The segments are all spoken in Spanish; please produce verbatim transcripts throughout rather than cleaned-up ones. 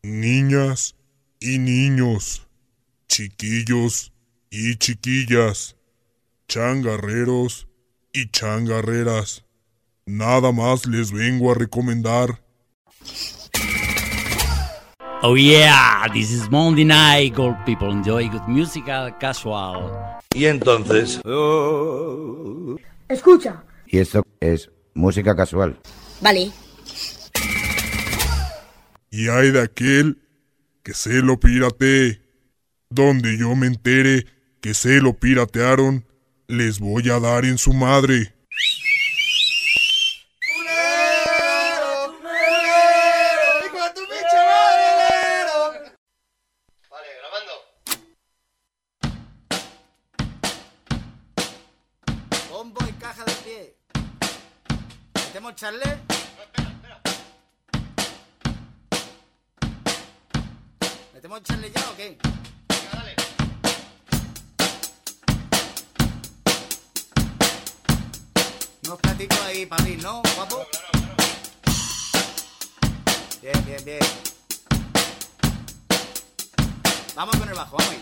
niñas y niños, chiquillos y chiquillas, changarreros y changarreras. Nada más les vengo a recomendar. Oh yeah, this is Monday night, gold people enjoy good musical casual. Y entonces... Oh. Escucha. Y esto es música casual. Vale. Y hay de aquel que se lo piratee. Donde yo me entere que se lo piratearon, les voy a dar en su madre. ¿Metemos charle? No, espera, espera. ¿Metemos charle ya o qué? Venga, dale. Unos platitos ahí para abrir, ¿no, guapo? Claro, claro, claro. Bien, bien, bien. Vamos con el bajo, vamos ahí.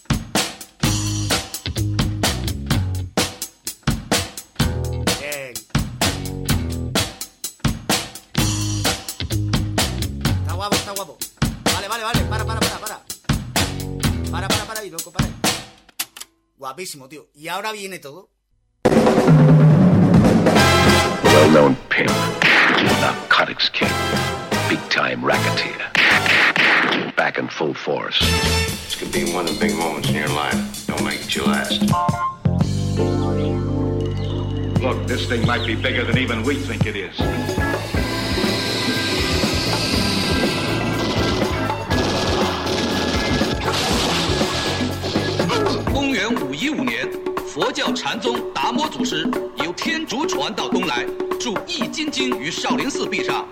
Está guapo. Vale, vale, vale. Para, para, para, para. Para, para, para. Y loco, para. Guapísimo, tío. Y ahora viene todo. Well-known pimp, narcotics king, big-time racketeer, back in full force. This could be one of the big moments in your life. Don't make it your last. Look, this thing might be bigger than even we think it is. 公元五一五年，佛教禅宗达摩祖师由天竺传到东来，著《易筋经》于少林寺壁上。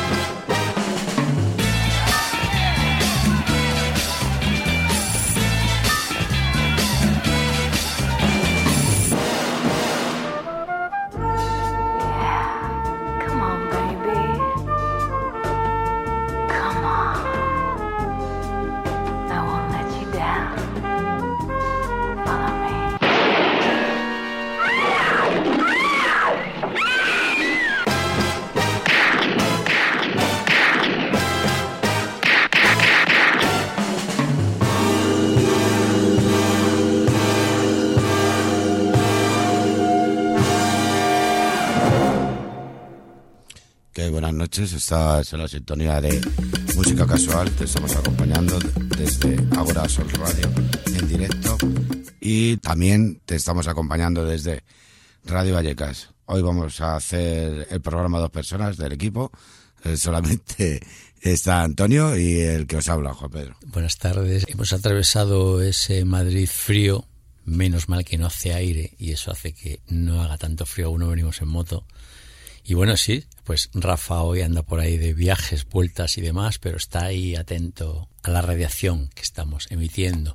Buenas noches, esta es la sintonía de Música Casual. Te estamos acompañando desde Agora Sol Radio en directo y también te estamos acompañando desde Radio Vallecas. Hoy vamos a hacer el programa dos personas del equipo. Eh, solamente está Antonio y el que os habla, Juan Pedro. Buenas tardes. Hemos atravesado ese Madrid frío, menos mal que no hace aire y eso hace que no haga tanto frío. Aún no venimos en moto. Y bueno, sí, pues Rafa hoy anda por ahí de viajes, vueltas y demás, pero está ahí atento a la radiación que estamos emitiendo.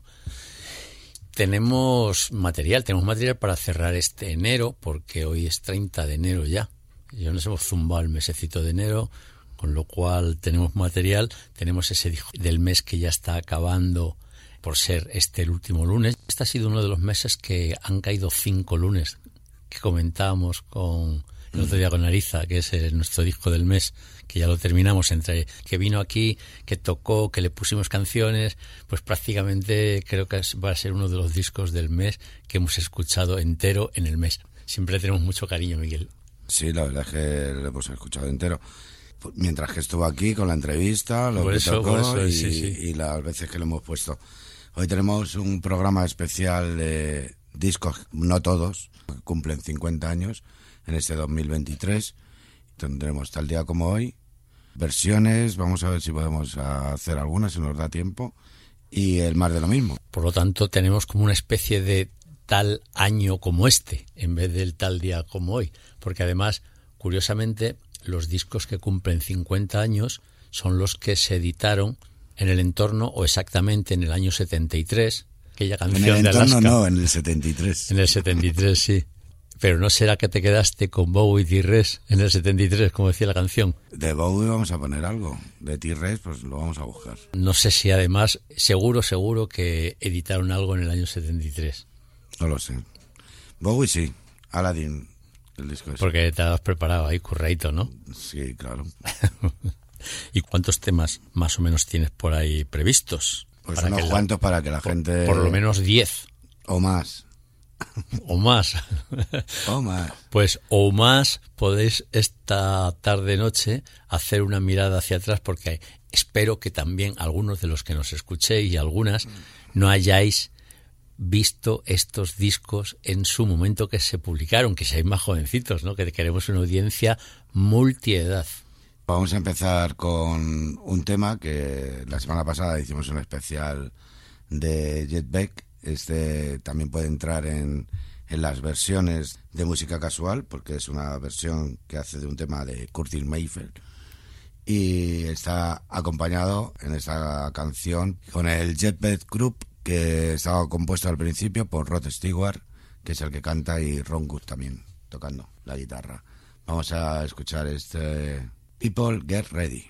Tenemos material, tenemos material para cerrar este enero, porque hoy es treinta de enero ya. Ya nos hemos zumbado el mesecito de enero, con lo cual tenemos material. Tenemos ese disco del mes que ya está acabando por ser este el último lunes. Este ha sido uno de los meses que han caído cinco lunes, que comentábamos con... el otro día con Ariza, que es el, nuestro disco del mes, que ya lo terminamos, entre que vino aquí, que tocó, que le pusimos canciones, pues prácticamente creo que va a ser uno de los discos del mes que hemos escuchado entero en el mes. Siempre tenemos mucho cariño, Miguel. Sí, la verdad es que lo hemos escuchado entero. Mientras que estuvo aquí con la entrevista, lo por que eso, tocó por eso, y, sí, sí. y las veces que lo hemos puesto. Hoy tenemos un programa especial de discos, no todos, que cumplen cincuenta años. En este dos mil veintitrés tendremos tal día como hoy versiones, vamos a ver si podemos hacer algunas, si nos da tiempo, y el más de lo mismo. Por lo tanto, tenemos como una especie de tal año como este, en vez del tal día como hoy, porque además, curiosamente, los discos que cumplen cincuenta años son los que se editaron en el entorno o exactamente en el año setenta y tres, aquella canción de Alaska. En el entorno de Alaska. no, en el setenta y tres. En el setenta y tres, sí. Pero ¿no será que te quedaste con Bowie y T-Rex en el setenta y tres, como decía la canción? De Bowie vamos a poner algo, de T-Rex pues lo vamos a buscar. No sé si además, seguro, seguro que editaron algo en el año setenta y tres. No lo sé. Bowie sí, Aladdin, el disco ese. Porque te has preparado ahí, curradito, ¿no? Sí, claro. ¿Y cuántos temas más o menos tienes por ahí previstos? Pues unos cuantos para que la por, gente... Por lo menos diez. O más. O más. O más. Pues o más podéis esta tarde-noche hacer una mirada hacia atrás, porque espero que también algunos de los que nos escuchéis y algunas no hayáis visto estos discos en su momento que se publicaron, que seáis más jovencitos, ¿no? Que queremos una audiencia multiedad. Vamos a empezar con un tema que la semana pasada hicimos un especial de Jeff Beck. Este también puede entrar en, en las versiones de música casual, porque es una versión que hace de un tema de Curtis Mayfield, y está acompañado en esta canción con el Jeff Beck Group, que estaba compuesto al principio por Rod Stewart, que es el que canta, y Ron Wood también tocando la guitarra. Vamos a escuchar este People Get Ready.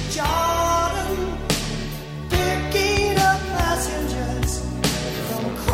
From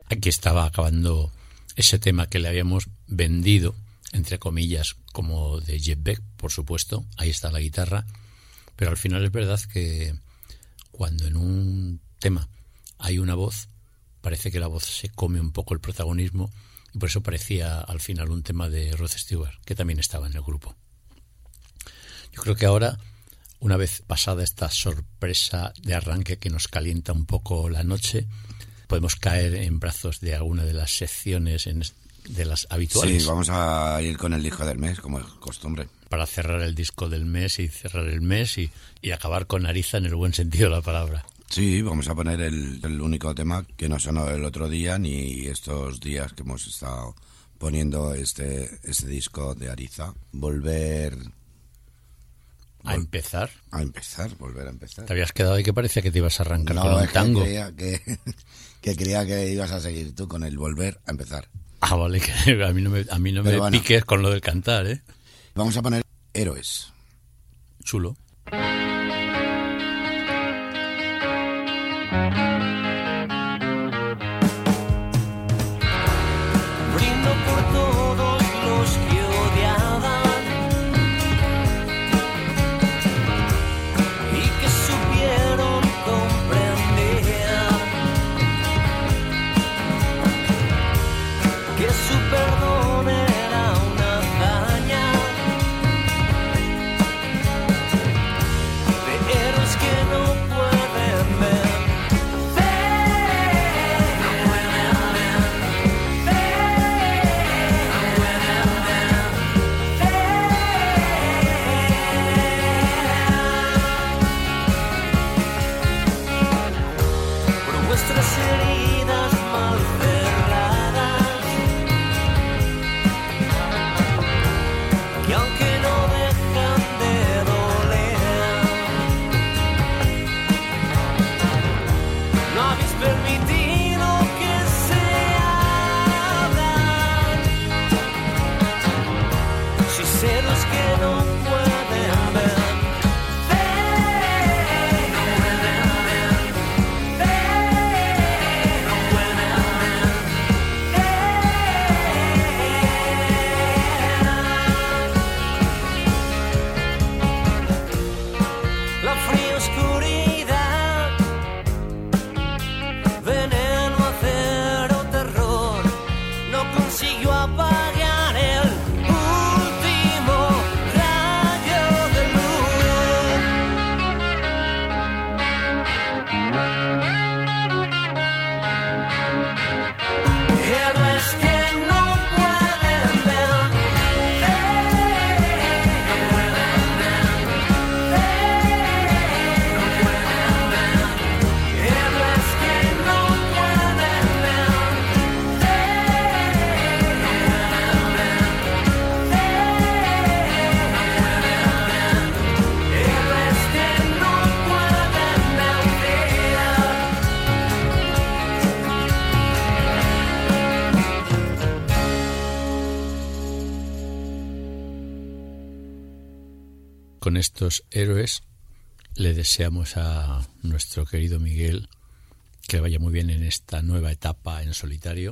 Aquí estaba acabando ese tema que le habíamos vendido, entre comillas, como de Jeff Beck, por supuesto. Ahí está la guitarra. Pero al final es verdad que cuando en un tema hay una voz, parece que la voz se come un poco el protagonismo, y por eso parecía al final un tema de Rod Stewart, que también estaba en el grupo. Yo creo que ahora, una vez pasada esta sorpresa de arranque que nos calienta un poco la noche, podemos caer en brazos de alguna de las secciones en, de las habituales. Sí, vamos a ir con el disco del mes, como es costumbre. Para cerrar el disco del mes y cerrar el mes y, y acabar con Ariza en el buen sentido de la palabra. Sí, vamos a poner el, el único tema que no sonó el otro día ni estos días que hemos estado poniendo este, este disco de Ariza. Volver... A empezar. A empezar, volver a empezar. Te habías quedado ahí que parecía que te ibas a arrancar no, con un es tango. Que creía que, que creía que ibas a seguir tú con el volver a empezar. Ah, vale, que a mí no me, a mí no me bueno, piques con lo del cantar, ¿eh? Vamos a poner Héroes. Chulo. Brindo por todos los que odiaban y que supieron comprender que su perdón era una hazaña de héroes que no pueden ver. Heridas mal cerradas, que aunque no dejan de doler, no habéis permitido que se abran. Si sé los que no pueden ver. Con estos héroes le deseamos a nuestro querido Miguel que le vaya muy bien en esta nueva etapa en solitario,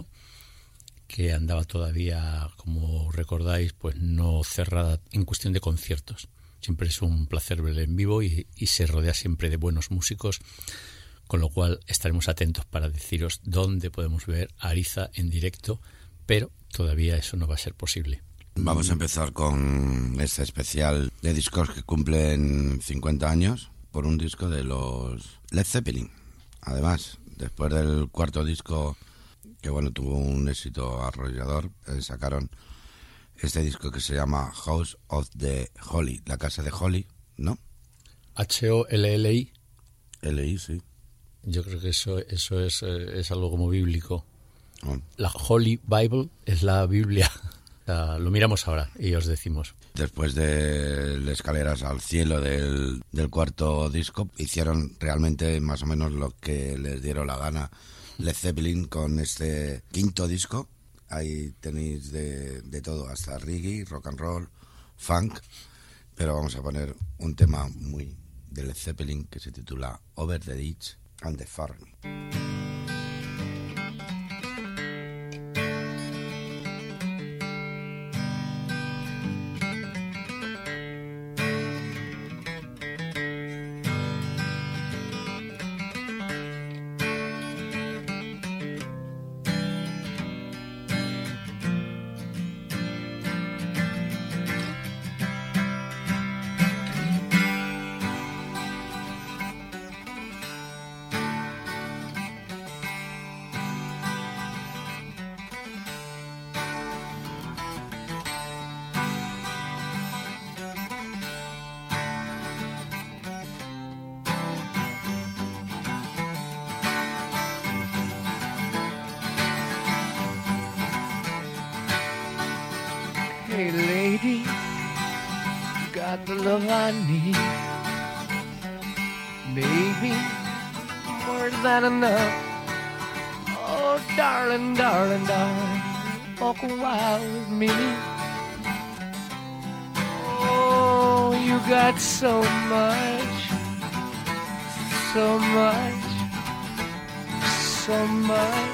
que andaba todavía, como recordáis, pues no cerrada en cuestión de conciertos. Siempre es un placer verle en vivo y, y se rodea siempre de buenos músicos, con lo cual estaremos atentos para deciros dónde podemos ver a Ariza en directo, pero todavía eso no va a ser posible. Vamos a empezar con este especial de discos que cumplen cincuenta años por un disco de los Led Zeppelin. Además, después del cuarto disco, que bueno, tuvo un éxito arrollador, eh, sacaron este disco que se llama House of the Holy, la casa de Holly, ¿no? H O L L I. L I, sí. Yo creo que eso, eso es, eh, es algo como bíblico. Bueno. La Holy Bible es la Biblia. O sea, lo miramos ahora y os decimos. Después de Escaleras al Cielo del, del cuarto disco, hicieron realmente más o menos lo que les dieron la gana Led Zeppelin con este quinto disco. Ahí tenéis de, de todo, hasta reggae, rock and roll, funk, pero vamos a poner un tema muy de Led Zeppelin que se titula Over the Ditch and the Farm. got the love I need. Baby, more than enough. Oh, darling, darling, darling, walk a while with me. Oh, you got so much, so much, so much.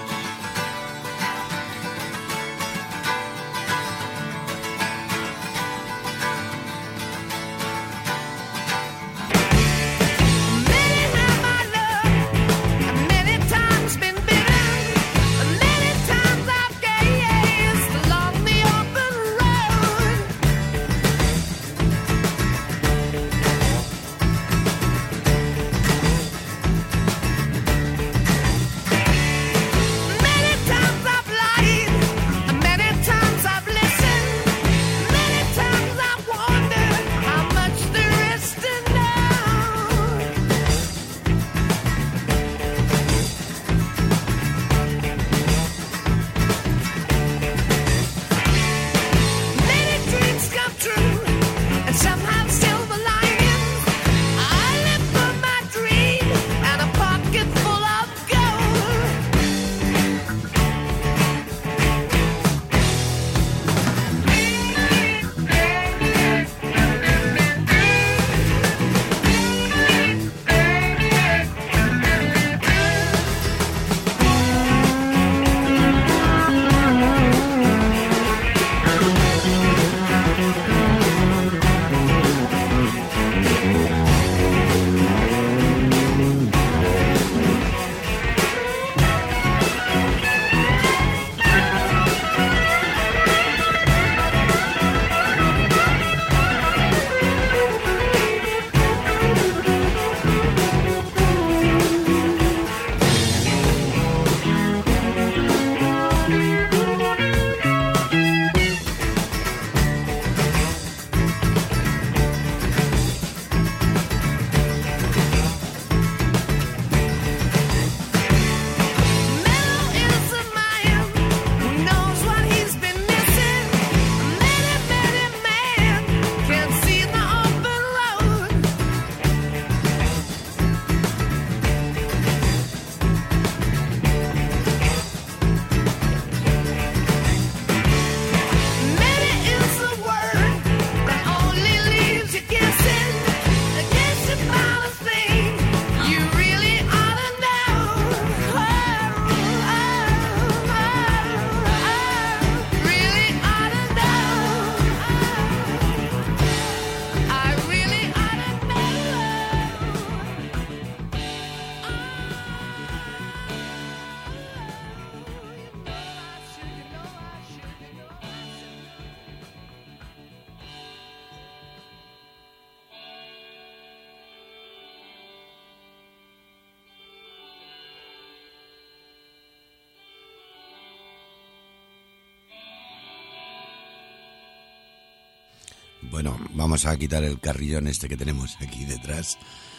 Bueno, vamos a quitar el carrillón este que tenemos aquí detrás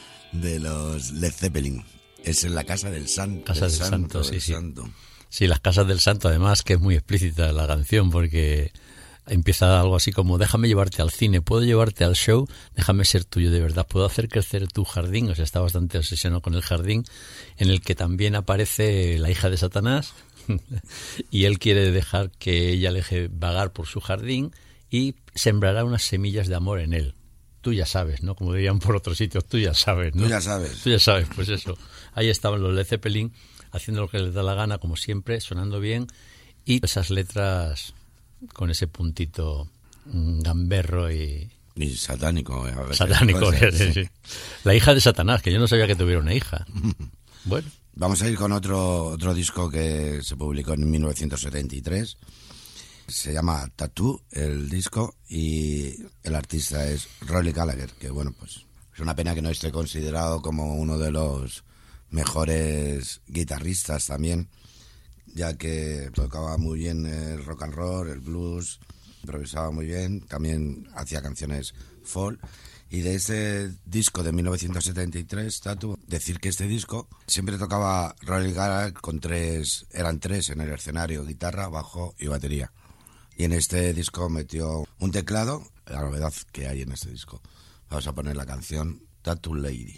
de los Led Zeppelin. Es en la Casa del Santo. Casa del, del Santo, Santo, sí, del sí. Santo. Sí, las Casas del Santo, además, que es muy explícita la canción, porque empieza algo así como: déjame llevarte al cine, puedo llevarte al show, déjame ser tuyo de verdad, puedo hacer crecer tu jardín. O sea, está bastante obsesionado con el jardín, en el que también aparece la hija de Satanás y él quiere dejar que ella le deje vagar por su jardín y sembrará unas semillas de amor en él. Tú ya sabes, ¿no? Como dirían por otros sitios, tú ya sabes, ¿no? Tú ya sabes. Tú ya sabes, pues eso. Ahí estaban los Led Zeppelin haciendo lo que les da la gana, como siempre, sonando bien, y esas letras con ese puntito gamberro y... Y satánico. A veces satánico, cosas, sí. Sí. La hija de Satanás, que yo no sabía que tuviera una hija. Bueno. Vamos a ir con otro, otro disco que se publicó en mil novecientos setenta y tres. Se llama Tattoo, el disco, y el artista es Rory Gallagher, que bueno, pues es una pena que no esté considerado como uno de los mejores guitarristas también, ya que tocaba muy bien el rock and roll, el blues, improvisaba muy bien, también hacía canciones folk. Y de este disco de mil novecientos setenta y tres, Tattoo, decir que este disco siempre tocaba Rory Gallagher con tres, eran tres en el escenario: guitarra, bajo y batería. Y en este disco metió un teclado la novedad que hay en este disco. Vamos a poner la canción Tattoo Lady.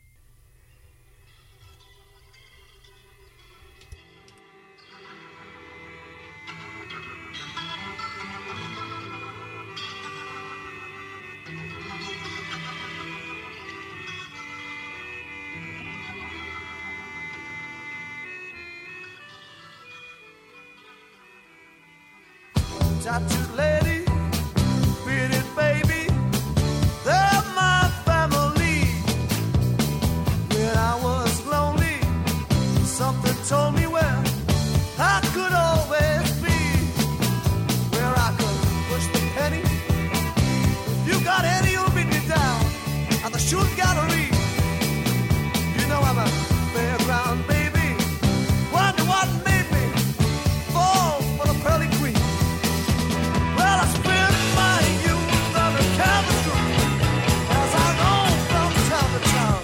Tattooed lady, pretty baby, they're my family. When I was lonely, something told me where I could always be, where I could push the penny. If you got any, you'll meet me down at the shooting gallery. You know I'm a fairground baby. Wonder what made me fall for the pearly queen. Well, I spent my youth on the canvas room as I roam from town to town.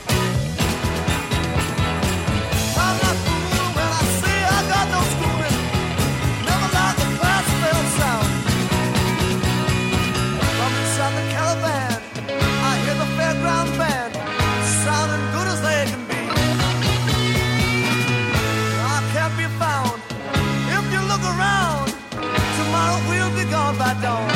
I'm not fooling when I say I got no schooling, never like the class fail sound. From inside the caravan, I hear the fairground band sounding good as they can be. I can't be found if you look around. Tomorrow we'll be gone by dawn.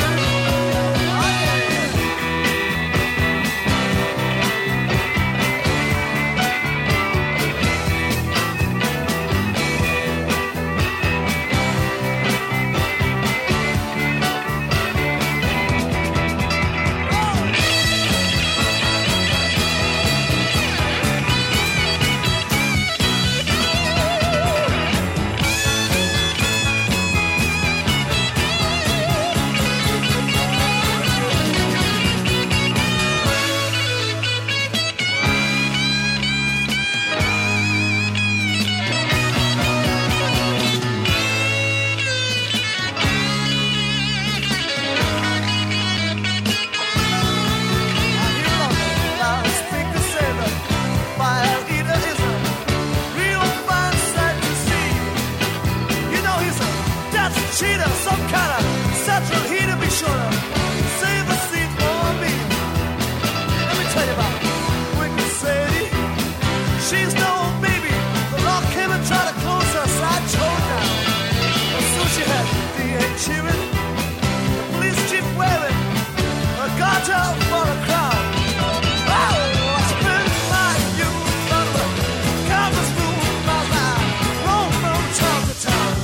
Cheater, some kind of central heater, be sure to save a seat for me. Let me tell you about Wicked Sadie. She's no old baby. The law came and tried to close her sideshow down. And so she had the D A cheering, the police chief wearing a garter for a crowd. Oh, I spent my youth on the canvas room as I roam from town to town.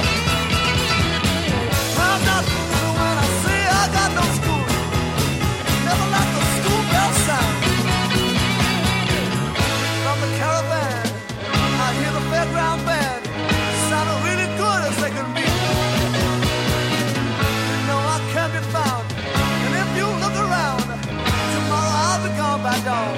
I'm not fooling when I say I got no school, never like the school bell sound. From the caravan, I hear the fairground band sounding really good as they can be. You know I can't be found, and if you look around, tomorrow I'll be gone by dawn.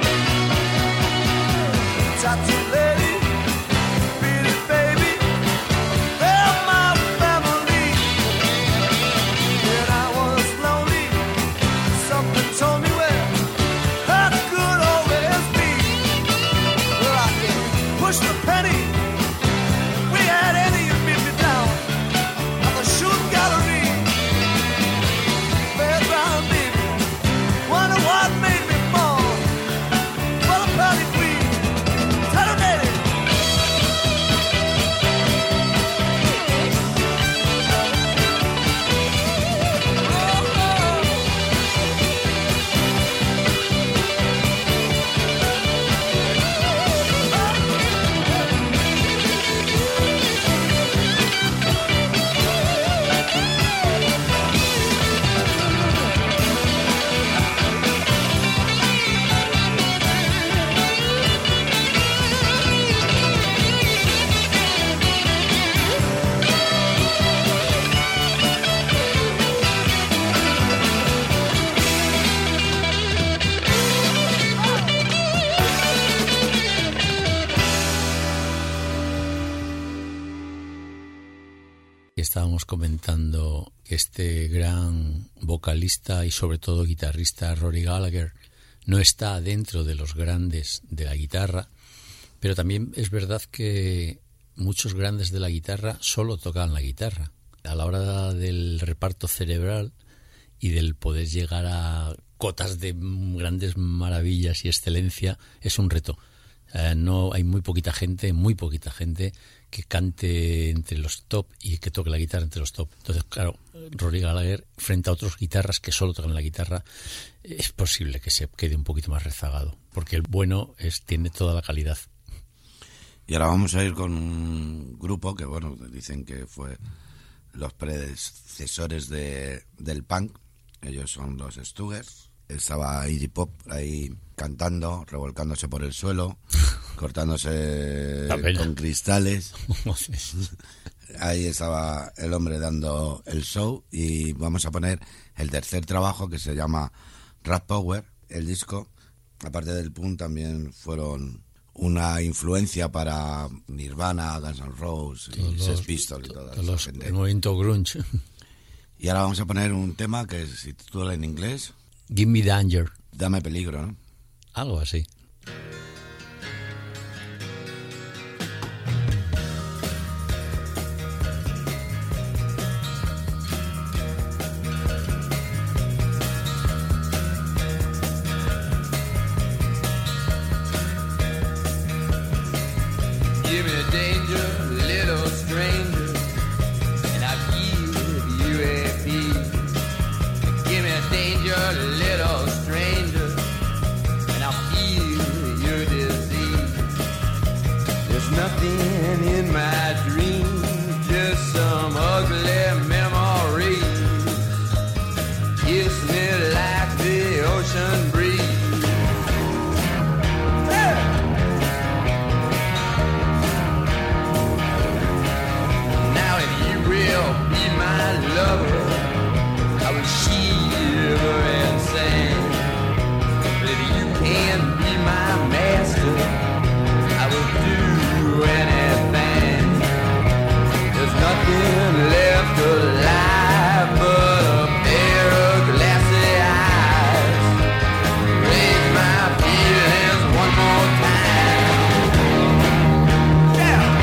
Tattoo lady, pretty baby, they're my family. When I was lonely, something told me where I could always be, where I could push the penny. If we had any, you'd meet me down at the shooting gallery. Fairground baby, wonder what made me fall for the pearly queen. Tattoo lady. Estábamos comentando que este gran vocalista y sobre todo guitarrista Rory Gallagher no está dentro de los grandes de la guitarra, pero también es verdad que muchos grandes de la guitarra solo tocan la guitarra. A la hora del reparto cerebral y del poder llegar a cotas de grandes maravillas y excelencia es un reto. Eh, no hay muy poquita gente, muy poquita gente que cante entre los top y que toque la guitarra entre los top. Entonces, claro, Rory Gallagher frente a otros guitarras que solo tocan la guitarra, es posible que se quede un poquito más rezagado, porque el bueno es tiene toda la calidad. Y ahora vamos a ir con un grupo que, bueno, dicen que fue los predecesores de, del punk. Ellos son los Stooges. Estaba Iggy Pop ahí cantando, revolcándose por el suelo, cortándose con cristales. Ahí estaba el hombre dando el show. Y vamos a poner el tercer trabajo, que se llama Rat Power. El disco, aparte del punk, también fueron una influencia para Nirvana, Guns N' Roses, y Sex Pistols y toda esa gente. El movimiento grunge. Y ahora vamos a poner un tema que se titula en inglés Give Me Danger. Dame peligro, ¿no? Algo así. Give me danger, little stranger, and I'll give you a piece. Give me danger, little stranger, and I'll feel your disease. There's nothing in my dreams, just some ugly memories. Kiss me like the ocean breeze. Lover, I will shiver and sing. But if you can be my master, I will do anything. There's nothing left alive but a pair of glassy eyes. Raise my feelings one more time. Yeah.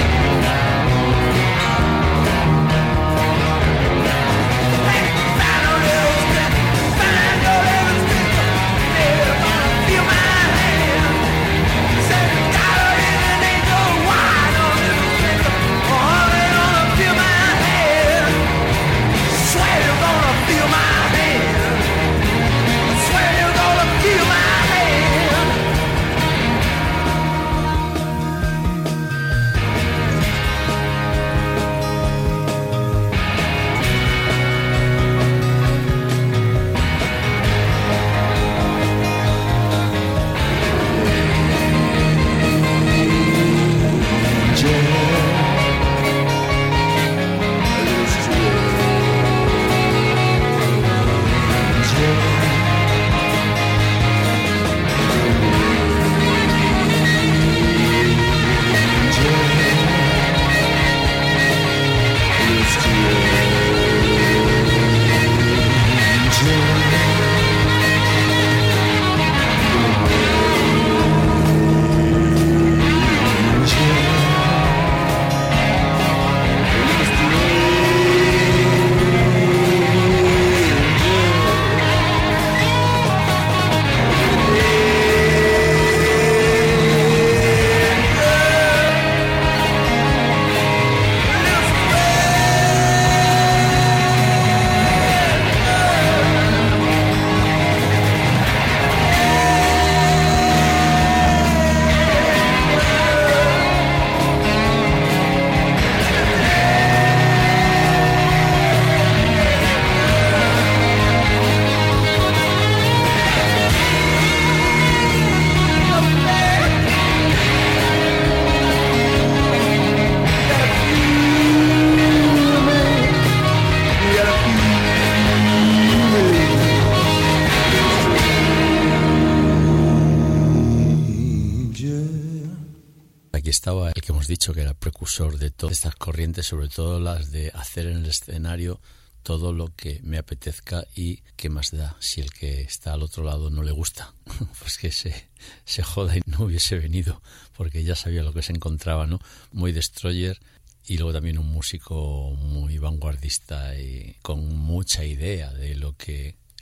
Estaba el que hemos dicho que era el precursor de todas estas corrientes, sobre todo las de hacer en el escenario todo lo que me apetezca y qué más da si el que está al otro lado no le gusta, pues que se, se joda y no hubiese venido, porque ya sabía lo que se encontraba, ¿no? Muy Destroyer, y luego también un músico muy vanguardista y con mucha idea de lo que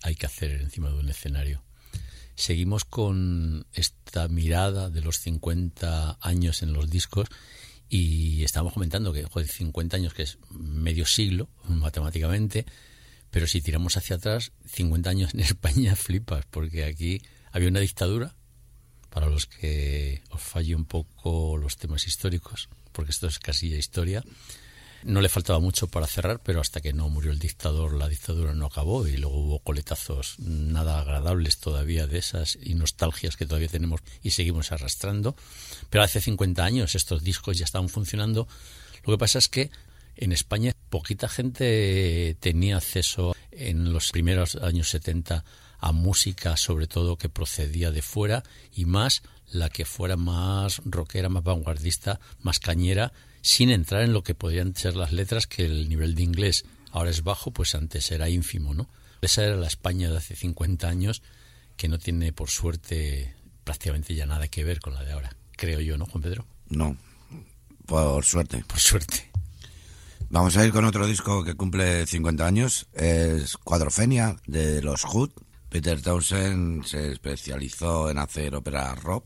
hay que hacer encima de un escenario. Seguimos con esta mirada de los cincuenta años en los discos y estamos comentando que joder, cincuenta años, que es medio siglo matemáticamente, pero si tiramos hacia atrás, cincuenta años en España flipas, porque aquí había una dictadura, para los que os falle un poco los temas históricos, porque esto es casi ya historia. No le faltaba mucho para cerrar, pero hasta que no murió el dictador, la dictadura no acabó y luego hubo coletazos nada agradables todavía de esas y nostalgias que todavía tenemos y seguimos arrastrando. Pero hace cincuenta años estos discos ya estaban funcionando. Lo que pasa es que en España poquita gente tenía acceso en los primeros años setenta a música, sobre todo que procedía de fuera, y más la que fuera más rockera, más vanguardista, más cañera, sin entrar en lo que podrían ser las letras, que el nivel de inglés ahora es bajo, pues antes era ínfimo, ¿no? Esa era la España de hace cincuenta años, que no tiene, por suerte, prácticamente ya nada que ver con la de ahora, creo yo, ¿no, Juan Pedro? No, por suerte. Por suerte. Vamos a ir con otro disco que cumple cincuenta años, es Quadrophenia, de los Hood. Peter Townshend se especializó en hacer ópera rock,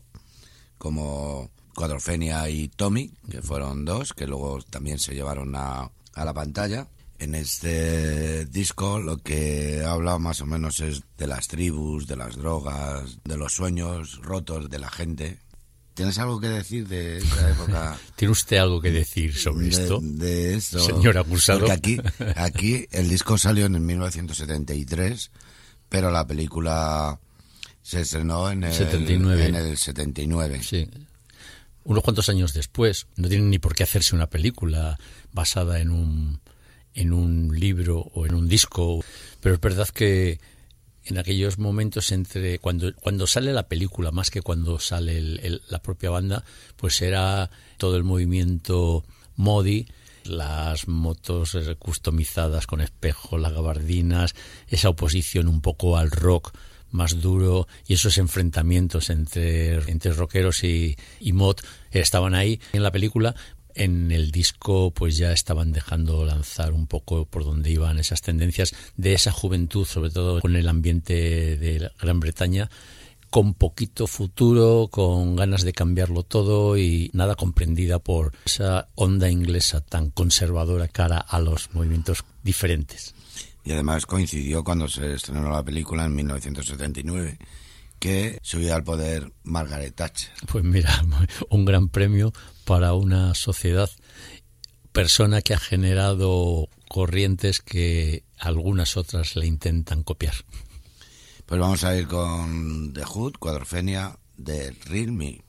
como Quadrophenia y Tommy, que fueron dos, que luego también se llevaron a, a la pantalla. En este disco lo que habla más o menos es de las tribus, de las drogas, de los sueños rotos de la gente. ¿Tienes algo que decir de esa época? ¿Tiene usted algo que decir sobre de, esto? De esto. Señor acusado. Porque aquí, aquí el disco salió en mil novecientos setenta y tres, pero la película se estrenó en el setenta y nueve. En el setenta y nueve. Sí. Unos cuantos años después. No tiene ni por qué hacerse una película basada en un, en un libro o en un disco. Pero es verdad que en aquellos momentos, entre cuando cuando sale la película, más que cuando sale el, el, la propia banda, pues era todo el movimiento Modi, las motos customizadas con espejos, las gabardinas, esa oposición un poco al rock más duro y esos enfrentamientos entre, entre rockeros y, y mod estaban ahí en la película. En el disco pues ya estaban dejando lanzar un poco por donde iban esas tendencias de esa juventud, sobre todo con el ambiente de Gran Bretaña, con poquito futuro, con ganas de cambiarlo todo y nada comprendida por esa onda inglesa tan conservadora cara a los movimientos diferentes. Y además coincidió cuando se estrenó la película en mil novecientos setenta y nueve, que subía al poder Margaret Thatcher. Pues mira, un gran premio para una sociedad, persona que ha generado corrientes que algunas otras le intentan copiar. Pues vamos a ir con The Hood, Quadrophenia, de Real Me.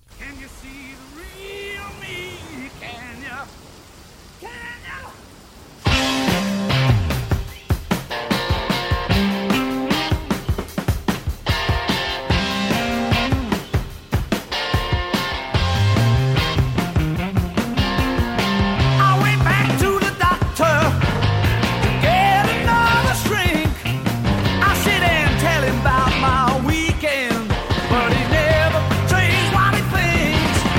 About my weekend, but he never betrays what he thinks.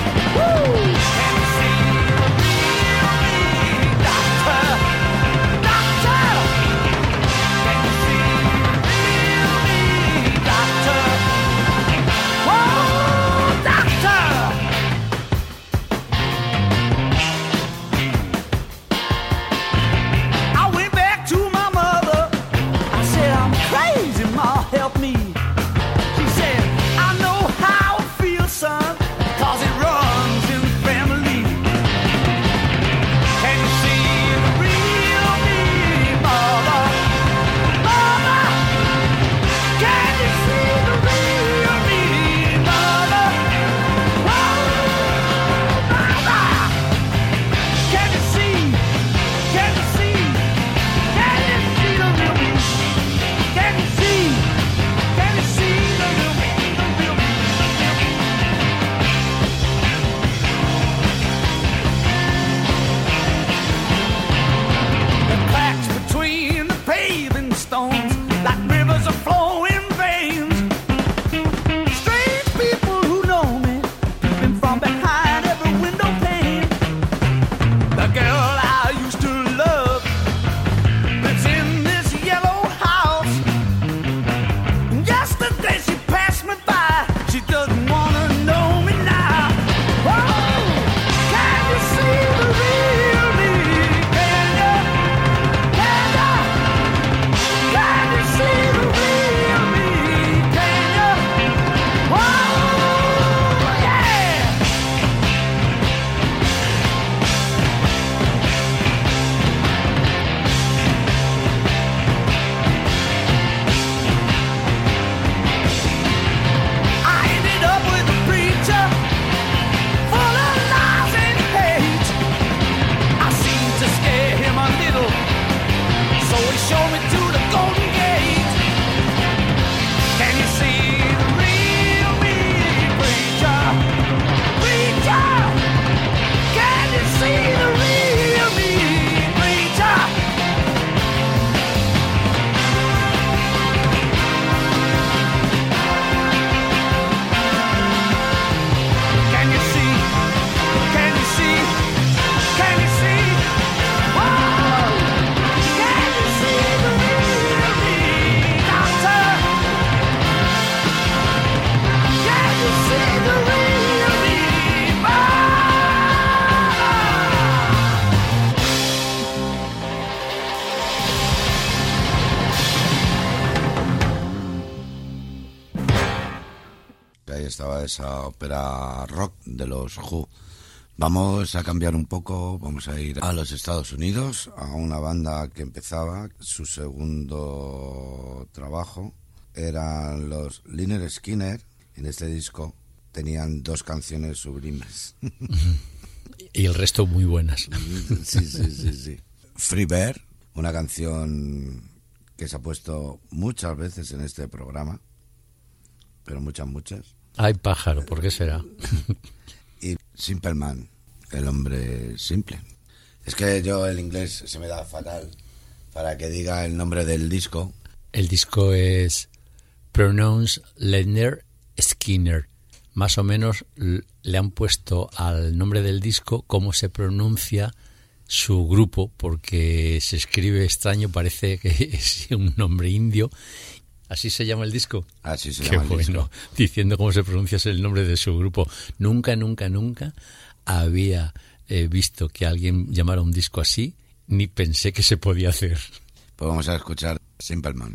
estaba esa ópera rock de los Who. Vamos a cambiar un poco, vamos a ir a los Estados Unidos, a una banda que empezaba su segundo trabajo. Eran los Lynyrd Skynyrd. En este disco tenían dos canciones sublimes. Y el resto muy buenas. Sí, sí, sí, sí. Free Bear, una canción que se ha puesto muchas veces en este programa, pero muchas, muchas. Ay, pájaro, ¿por qué será? Y Simple Man, el hombre simple. Es que yo el inglés se me da fatal para que diga el nombre del disco. El disco es Pronouns Lynyrd Skynyrd. Más o menos le han puesto al nombre del disco cómo se pronuncia su grupo, porque se escribe extraño, parece que es un nombre indio. ¿Así se llama el disco? Así se Qué llama el bueno, disco. Diciendo cómo se pronuncia el nombre de su grupo. Nunca, nunca, nunca había eh, visto que alguien llamara un disco así, ni pensé que se podía hacer. Pues vamos a escuchar Simple Man.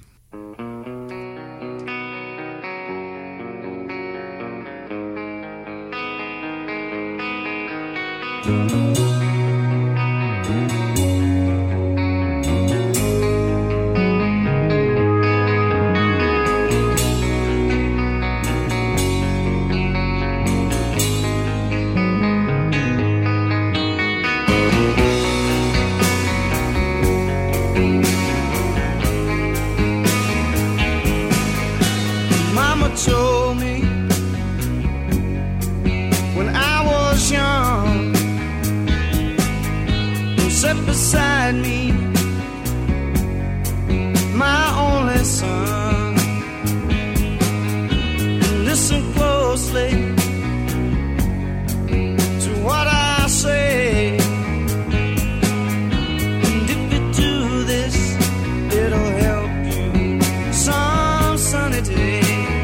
Told me when I was young, sat beside me, my only son, and listen closely to what I say, and if you do this, it'll help you some sunny day.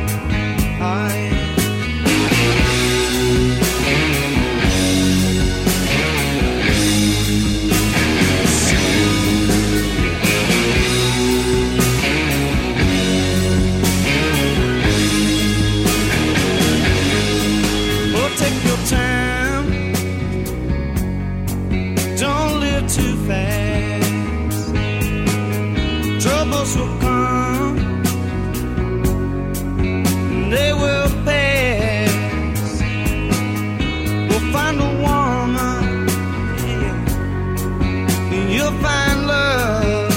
Troubles will come, they will pass. We'll find a woman, yeah, and you'll find love.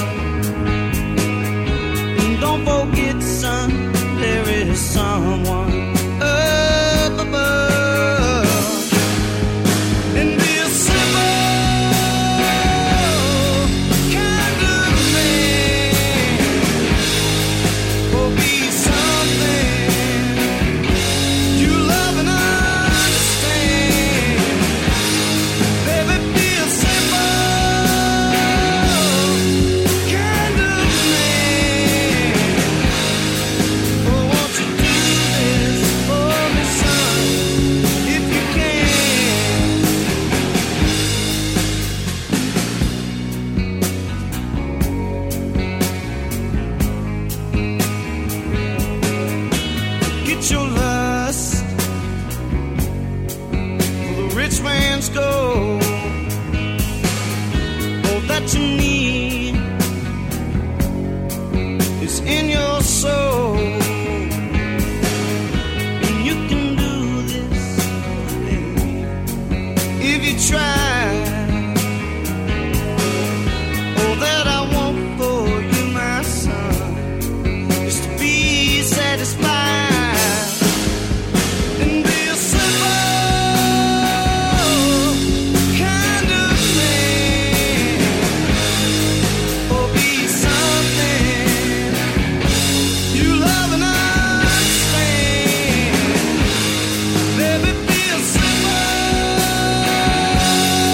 And don't forget, son, there is someone up above. And be a simple kind of man, or be something you love and understand. Baby, be a simple kind of man. Oh, won't you do this for me, son, if you can? Get your lust for the rich man's gold. All that you need is in your soul. And you can do this, baby, if you try. All that I want for you, my son, is to be satisfied. And be a simple kind of man, or be something you love and understand. Baby, be a simple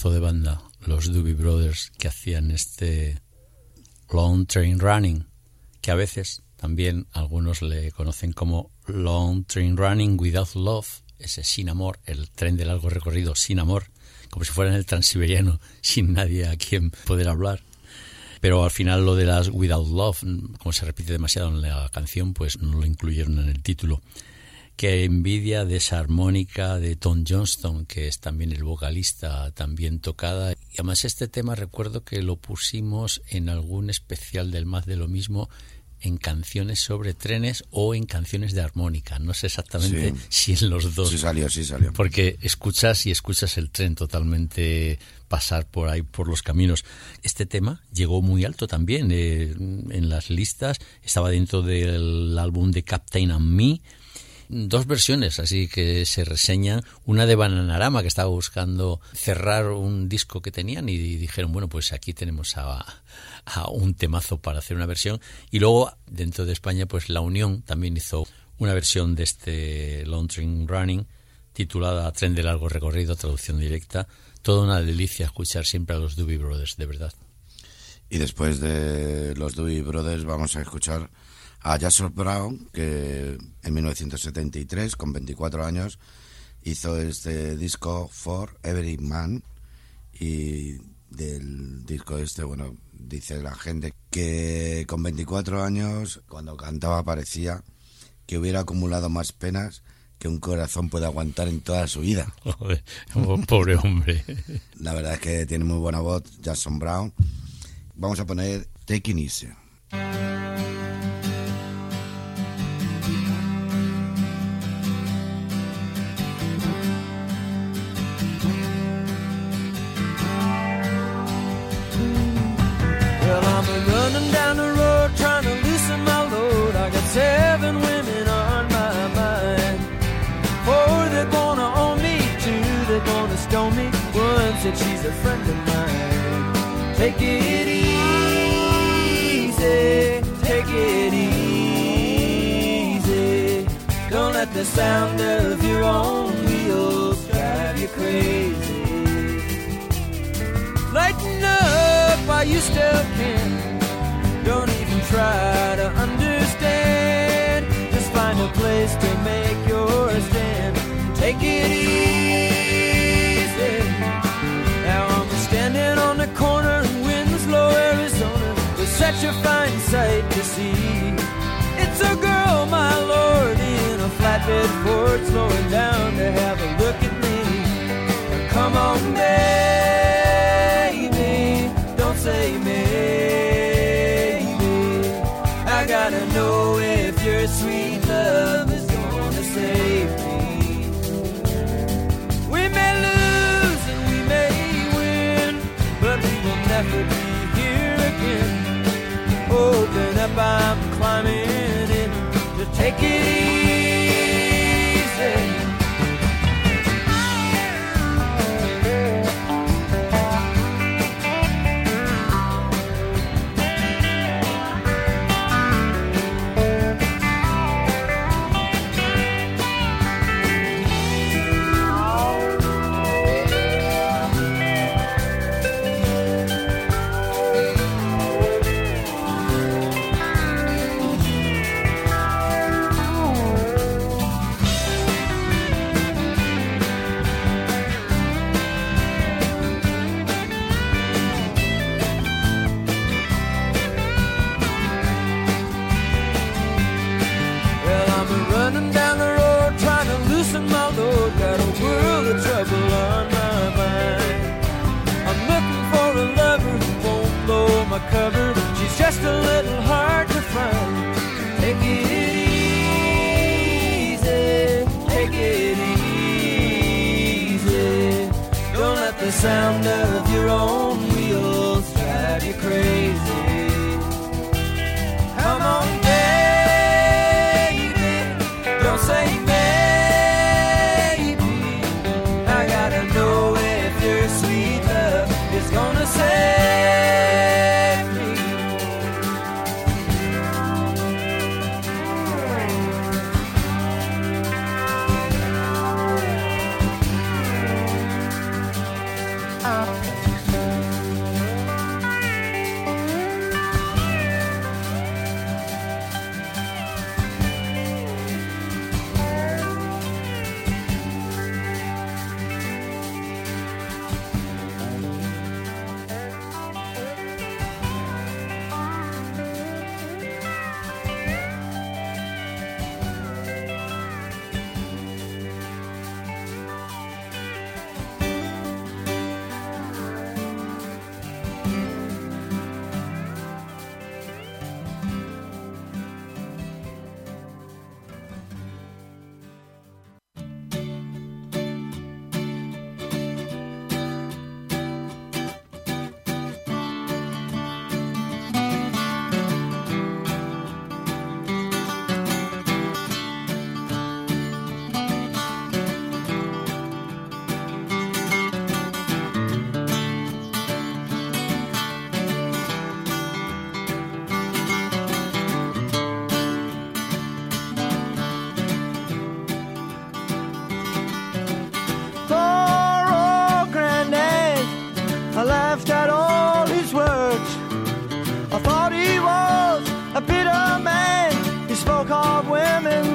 pedazo de banda, los Doobie Brothers, que hacían este Long Train Running, que a veces también algunos le conocen como Long Train Running Without Love, ese sin amor, el tren de largo recorrido sin amor, como si fuera en el Transiberiano, sin nadie a quien poder hablar. Pero al final lo de las Without Love, como se repite demasiado en la canción, pues no lo incluyeron en el título. Que envidia de esa armónica de Tom Johnston, que es también el vocalista, también tocada. Y además este tema recuerdo que lo pusimos en algún especial del Más de lo Mismo, en canciones sobre trenes o en canciones de armónica. No sé exactamente sí. si en los dos. Sí salió, sí salió. Porque escuchas y escuchas el tren totalmente pasar por ahí, por los caminos. Este tema llegó muy alto también eh, en las listas. Estaba dentro del álbum de Captain and Me. Dos versiones así que se reseñan, una de Bananarama, que estaba buscando cerrar un disco que tenían y dijeron, bueno, pues aquí tenemos a, a un temazo para hacer una versión. Y luego dentro de España pues La Unión también hizo una versión de este Long Train Running titulada Tren de largo recorrido, traducción directa. Toda una delicia escuchar siempre a los Doobie Brothers, de verdad. Y después de los Doobie Brothers vamos a escuchar a Jackson Browne, que en mil novecientos setenta y tres, con veinticuatro años, hizo este disco For Every Man. Y del disco este, bueno, dice la gente que con veinticuatro años, cuando cantaba, parecía que hubiera acumulado más penas que un corazón puede aguantar en toda su vida. Joder, pobre hombre. La verdad es que tiene muy buena voz Jackson Browne. Vamos a poner Take It Easy. Seven women on my mind. Four, they're gonna own me. Two, they're gonna stone me. One said she's a friend of mine. Take it easy, take it easy. Don't let the sound of your own wheels drive you crazy. Lighten up while you still can. Don't even try to understand. Just find a place to make your stand. Take it easy. Now I'm standing on the corner in Winslow, Arizona. There's such a fine sight to see. It's a girl, my lord, in a flatbed Ford, slowing down to have a look at me. Now come on, baby, don't say maybe. I gotta know if your sweet love is gonna save me. We may lose and we may win, but we will never be here again. Open up, I'm climbing in to take it easy. Cover. She's just a little hard to find. Take it easy, take it easy. Don't let the sound of your own wheels drive you crazy. Come on, baby, don't say maybe. I gotta know if your sweet love is gonna say. Uh.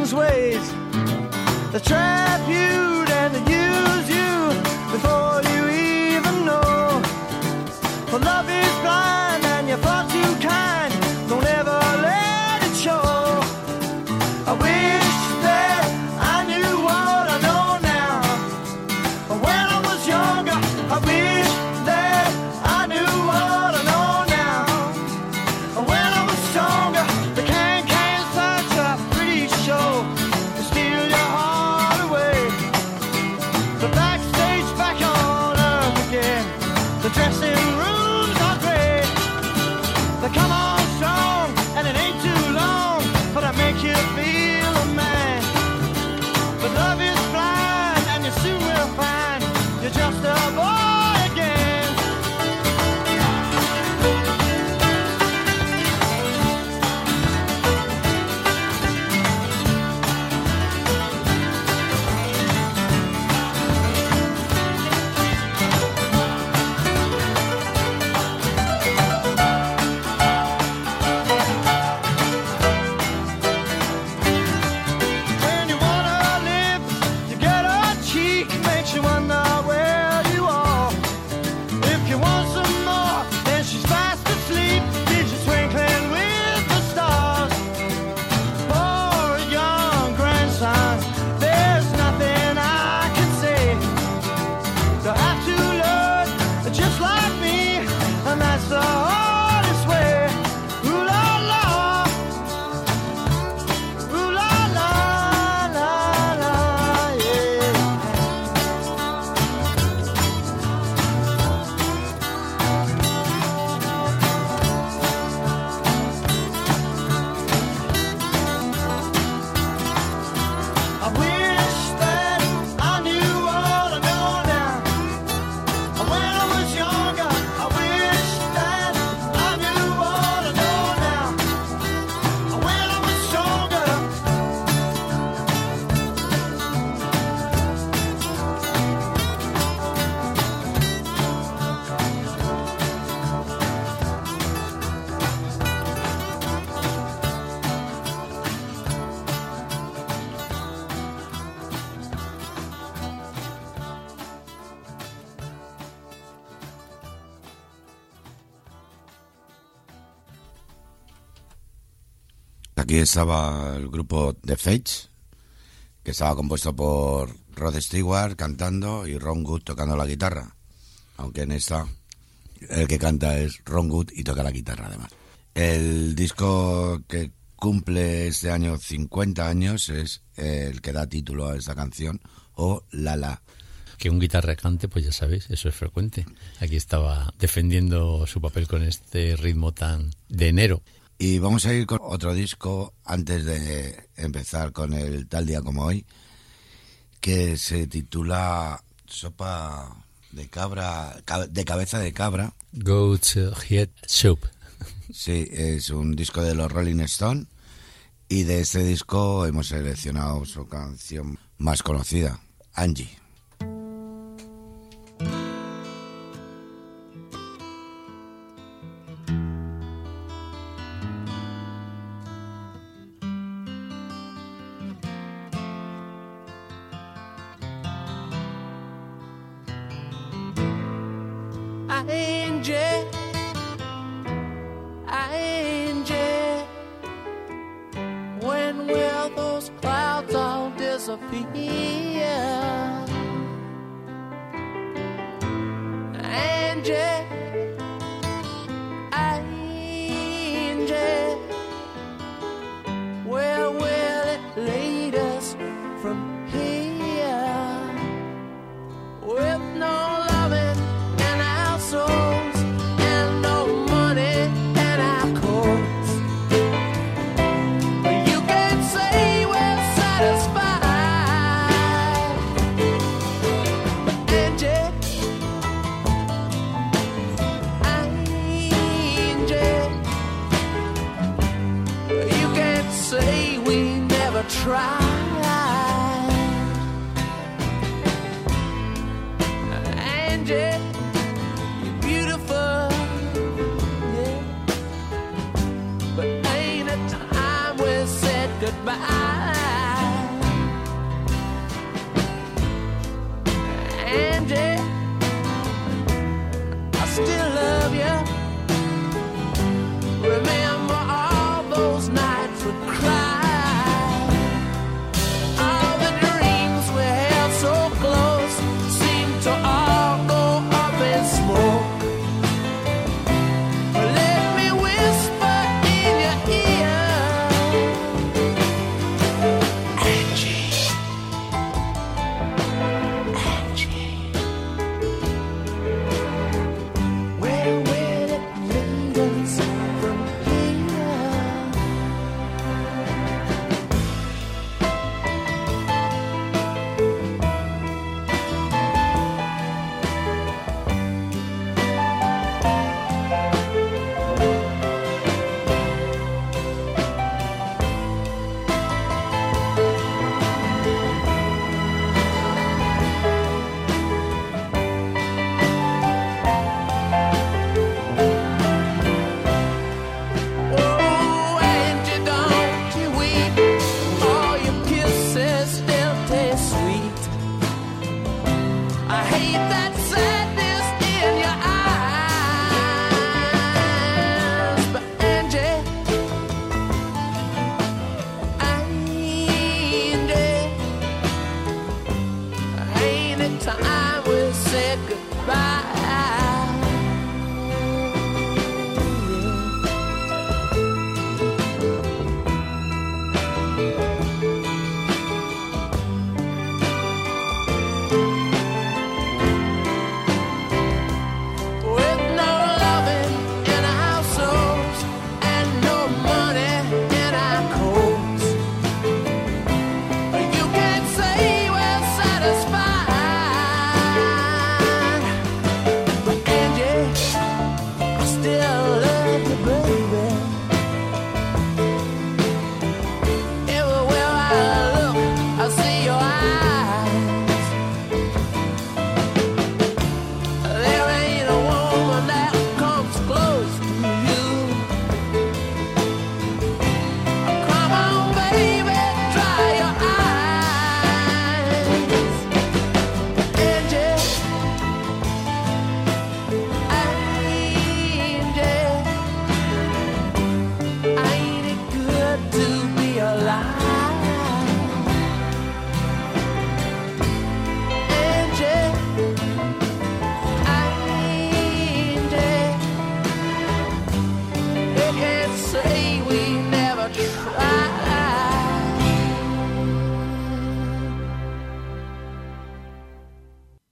king's ways. They trap you and they use you before you even know. For love is blind and you're far too kind. Don't ever let it show. I wish that I knew what I know now. When I was younger, I wish that I knew what I know now. When I was stronger, the can-can such a pretty show to steal your heart away. The backstage back on earth again. The dressing rooms are great. They come on strong and it ain't too long, but I make you feel a man. But love is blind and you soon will find you're just a boy again. When you wanna live, you get a cheek, makes you wonder where you are. If you want some more, then she's fast asleep, keeps you twinkling with the stars. For a young grandson, there's nothing I can say. You have to learn just like me, and that's the hardest way. Ooh la la, ooh la la la la, yeah. I wish that I knew what I know now. When I was younger, I wish that I knew what I know now. When I was stronger, Aquí estaba el grupo The Fates, que estaba compuesto por Rod Stewart cantando y Ron Wood tocando la guitarra. Aunque en esta el que canta es Ron Wood y toca la guitarra además. El disco que cumple este año cincuenta años es el que da título a esta canción, o La La. Que un guitarra cante, pues ya sabéis, eso es frecuente. Aquí estaba defendiendo su papel con este ritmo tan de enero. Y vamos a ir con otro disco antes de empezar con el Tal Día Como Hoy, que se titula Sopa de Cabra, de Cabeza de Cabra. Goat's Head Soup. Sí, es un disco de los Rolling Stones, y de este disco hemos seleccionado su canción más conocida, Angie. Angie, Angie, when will those clouds all disappear? Angie, Angie, where will it lead us from here? With no loving in our souls and no money in our coats, you can say we're satisfied. Angie, Angie, you can say we never tried. Angie, you're beautiful, yeah, but ain't it time we said goodbye?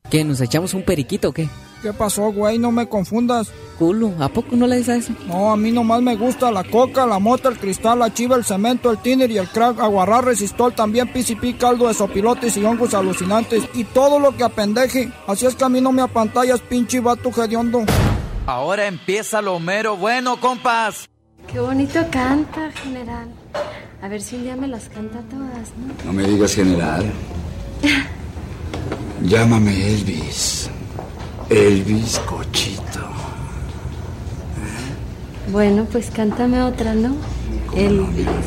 ¿Qué, nos echamos un periquito o qué? ¿Qué pasó, güey? No me confundas. Culo, ¿a poco no le dices eso? No, a mí nomás me gusta la coca, la mota, el cristal, la chiva, el cemento, el tiner y el crack, aguarrá, resistol, también P C P, caldo de sopilotes y hongos alucinantes. Y todo lo que apendeje. Así es que a mí no me apantallas, pinche vato hediondo. Ahora empieza lo mero bueno, compas. Qué bonito canta, general. A ver si un día me las canta todas, ¿no? No me digas general. Llámame Elvis. Elvis Cochito. Bueno, pues cántame otra, ¿no? Elvis. No,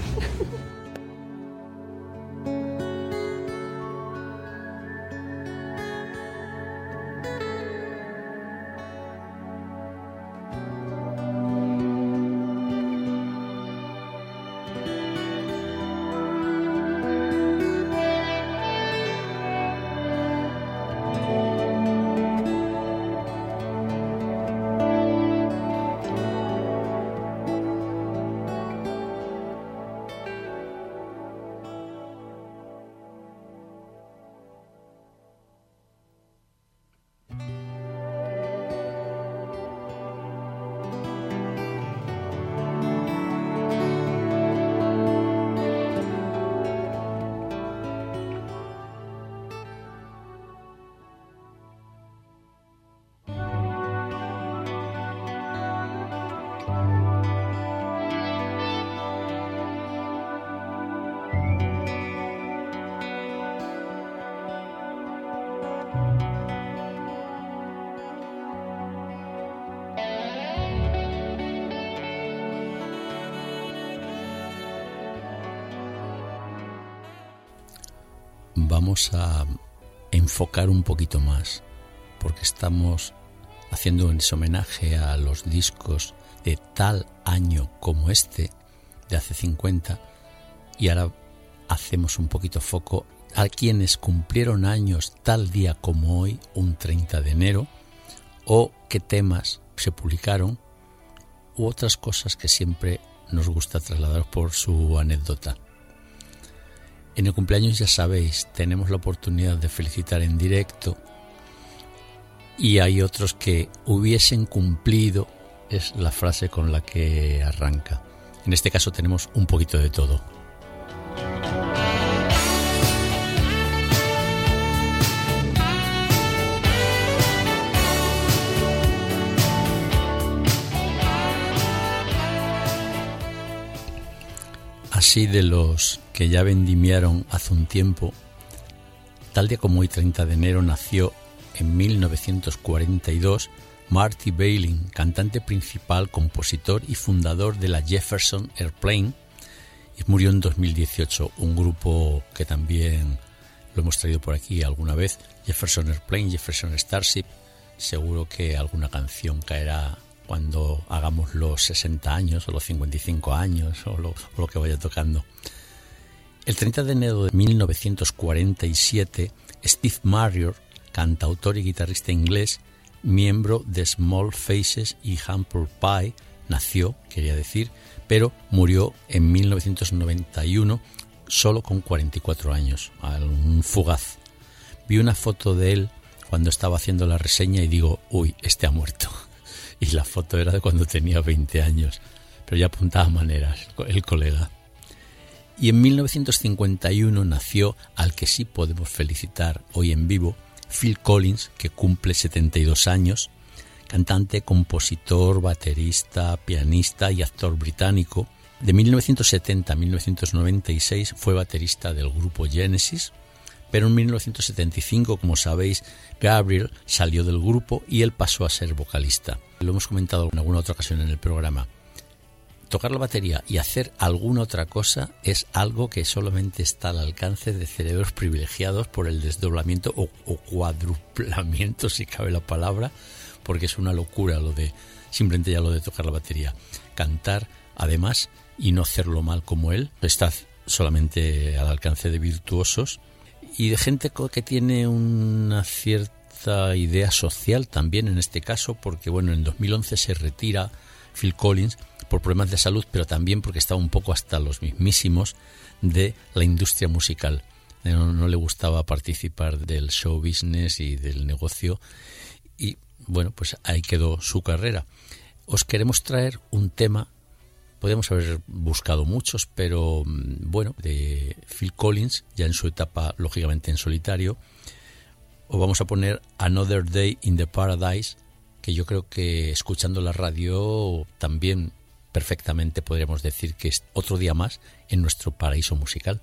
Vamos a enfocar un poquito más, porque estamos haciendo ese homenaje a los discos de tal año como este, de hace cincuenta, y ahora hacemos un poquito foco a quienes cumplieron años tal día como hoy, un treinta de enero, o qué temas se publicaron, u otras cosas que siempre nos gusta trasladar por su anécdota. En el cumpleaños, ya sabéis, tenemos la oportunidad de felicitar en directo, y hay otros que hubiesen cumplido, es la frase con la que arranca. En este caso tenemos un poquito de todo. Así, de los que ya vendimiaron hace un tiempo, tal día como hoy, treinta de enero, nació en mil novecientos cuarenta y dos Marty Balin, cantante principal, compositor y fundador de la Jefferson Airplane, y murió en dos mil dieciocho, un grupo que también lo hemos traído por aquí alguna vez, Jefferson Airplane, Jefferson Starship. Seguro que alguna canción caerá cuando hagamos los sesenta años o los cincuenta y cinco años o lo, o lo que vaya tocando. El treinta de enero de mil novecientos cuarenta y siete, Steve Marriott, cantautor y guitarrista inglés, miembro de Small Faces y Humble Pie, nació, quería decir, pero murió en mil novecientos noventa y uno solo con cuarenta y cuatro años, un fugaz. Vi una foto de él cuando estaba haciendo la reseña y digo, uy, este ha muerto. Y la foto era de cuando tenía veinte años, pero ya apuntaba maneras el colega. Y en mil novecientos cincuenta y uno nació, al que sí podemos felicitar hoy en vivo, Phil Collins, que cumple setenta y dos años, cantante, compositor, baterista, pianista y actor británico. De mil novecientos setenta a mil novecientos noventa y seis fue baterista del grupo Genesis, pero en mil novecientos setenta y cinco, como sabéis, Gabriel salió del grupo y él pasó a ser vocalista. Lo hemos comentado en alguna otra ocasión en el programa. Tocar la batería y hacer alguna otra cosa es algo que solamente está al alcance de cerebros privilegiados por el desdoblamiento o, o cuadruplamiento, si cabe la palabra, porque es una locura lo de simplemente ya lo de tocar la batería. Cantar, además, y no hacerlo mal como él, está solamente al alcance de virtuosos y de gente que tiene una cierta idea social también en este caso, porque bueno, en dos mil once se retira Phil Collins por problemas de salud, pero también porque estaba un poco hasta los mismísimos de la industria musical. no, no le gustaba participar del show business y del negocio, y bueno, pues ahí quedó su carrera. Os queremos traer un tema, podemos haber buscado muchos, pero bueno, de Phil Collins, ya en su etapa lógicamente en solitario. Os vamos a poner Another Day in the Paradise, que yo creo que escuchando la radio también perfectamente podríamos decir que es otro día más en nuestro paraíso musical.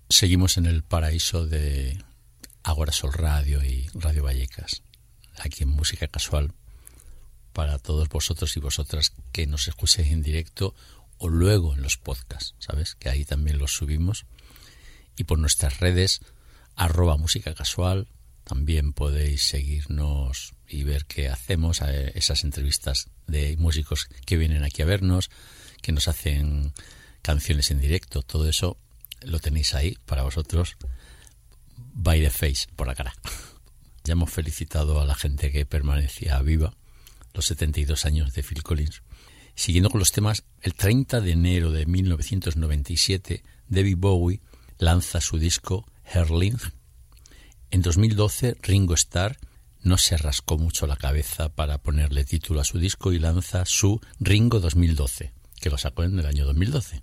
Seguimos en el paraíso de Agora Sol Radio y Radio Vallecas, aquí en Música Casual, para todos vosotros y vosotras que nos escuchéis en directo o luego en los podcasts, ¿sabes? Que ahí también los subimos. Y por nuestras redes, arroba Música Casual, también podéis seguirnos y ver qué hacemos, esas entrevistas de músicos que vienen aquí a vernos, que nos hacen canciones en directo, todo eso lo tenéis ahí para vosotros, by the face, por la cara. Ya hemos felicitado a la gente que permanecía viva, los setenta y dos años de Phil Collins. Siguiendo con los temas, el treinta de enero de mil novecientos noventa y siete, David Bowie lanza su disco Herling. En dos mil doce, Ringo Starr no se rascó mucho la cabeza para ponerle título a su disco y lanza su Ringo dos mil doce, que lo sacó en el año dos mil doce.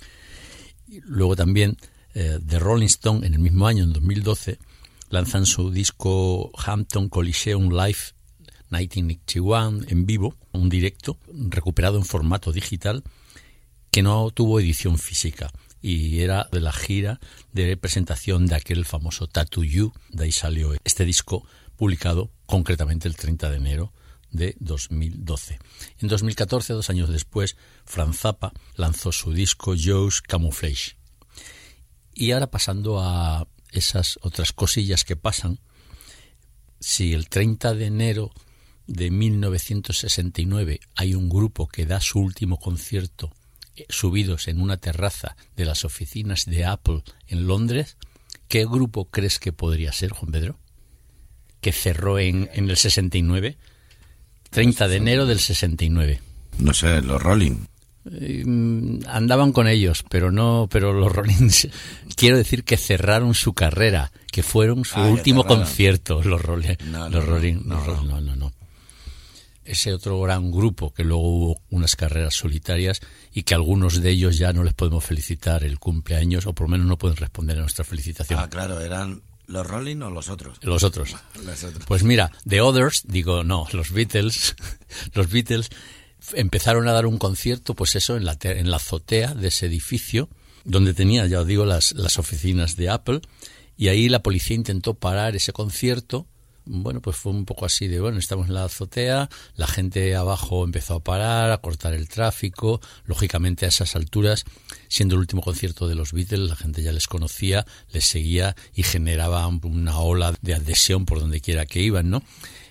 Y luego también eh, The Rolling Stone, en el mismo año, en dos mil doce, lanzan su disco Hampton Coliseum Live mil novecientos ochenta y uno en vivo, un directo recuperado en formato digital que no tuvo edición física y era de la gira de presentación de aquel famoso Tattoo You. De ahí salió este disco, publicado concretamente el treinta de enero de dos mil doce. En dos mil catorce, dos años después, Frank Zappa lanzó su disco Joe's Camouflage. Y ahora, pasando a esas otras cosillas que pasan, si el treinta de enero de mil novecientos sesenta y nueve hay un grupo que da su último concierto subidos en una terraza de las oficinas de Apple en Londres, ¿qué grupo crees que podría ser, Juan Pedro? Que cerró en, en el sesenta y nueve, treinta de enero del sesenta y nueve. No sé, los Rolling. Eh, andaban con ellos, pero no, pero los Rolling, quiero decir que cerraron su carrera, que fueron su ah, último concierto, los Rolling. No, los no, Rolling, no, los Rolling, no, no, no. Ese otro gran grupo que luego hubo unas carreras solitarias y que algunos de ellos ya no les podemos felicitar el cumpleaños, o por lo menos no pueden responder a nuestra felicitación. Ah, claro, eran ¿los Rolling o los otros? Los otros. Los otros. Pues mira, The Others, digo, no, los Beatles, los Beatles empezaron a dar un concierto, pues eso, en la, en la azotea de ese edificio, donde tenía, ya os digo, las, las oficinas de Apple, y ahí la policía intentó parar ese concierto. Bueno, pues fue un poco así de, bueno, estamos en la azotea, la gente abajo empezó a parar, a cortar el tráfico. Lógicamente, a esas alturas, siendo el último concierto de los Beatles, la gente ya les conocía, les seguía y generaba una ola de adhesión por donde quiera que iban, ¿no?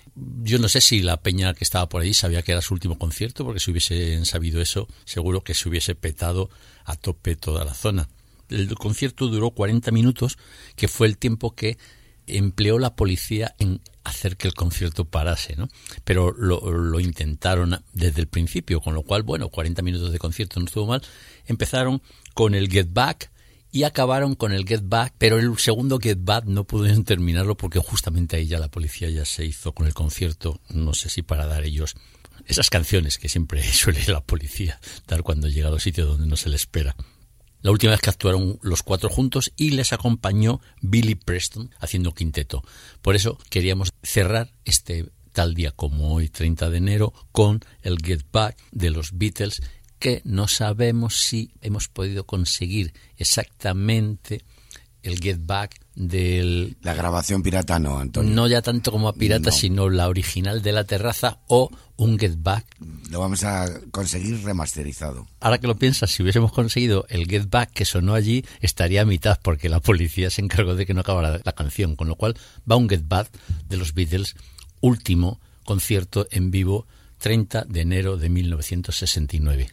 Yo no sé si la peña que estaba por ahí sabía que era su último concierto, porque si hubiesen sabido eso, seguro que se hubiese petado a tope toda la zona. El concierto duró cuarenta minutos, que fue el tiempo que empleó la policía en hacer que el concierto parase, ¿no? Pero lo, lo intentaron desde el principio, con lo cual, bueno, cuarenta minutos de concierto no estuvo mal. Empezaron con el Get Back y acabaron con el Get Back, pero el segundo Get Back no pudieron terminarlo porque justamente ahí ya la policía ya se hizo con el concierto, no sé si para dar ellos esas canciones que siempre suele la policía dar cuando llega a los sitios donde no se le espera. La última vez que actuaron los cuatro juntos y les acompañó Billy Preston haciendo quinteto. Por eso queríamos cerrar este tal día como hoy, treinta de enero, con el Get Back de los Beatles, que no sabemos si hemos podido conseguir exactamente el Get Back del... La grabación pirata no, Antonio. No ya tanto como a pirata, no, sino la original de la terraza o un Get Back. Lo vamos a conseguir remasterizado. Ahora que lo piensas, si hubiésemos conseguido el Get Back que sonó allí, estaría a mitad, porque la policía se encargó de que no acabara la canción. Con lo cual va un Get Back de los Beatles, último concierto en vivo, treinta de enero de mil novecientos sesenta y nueve.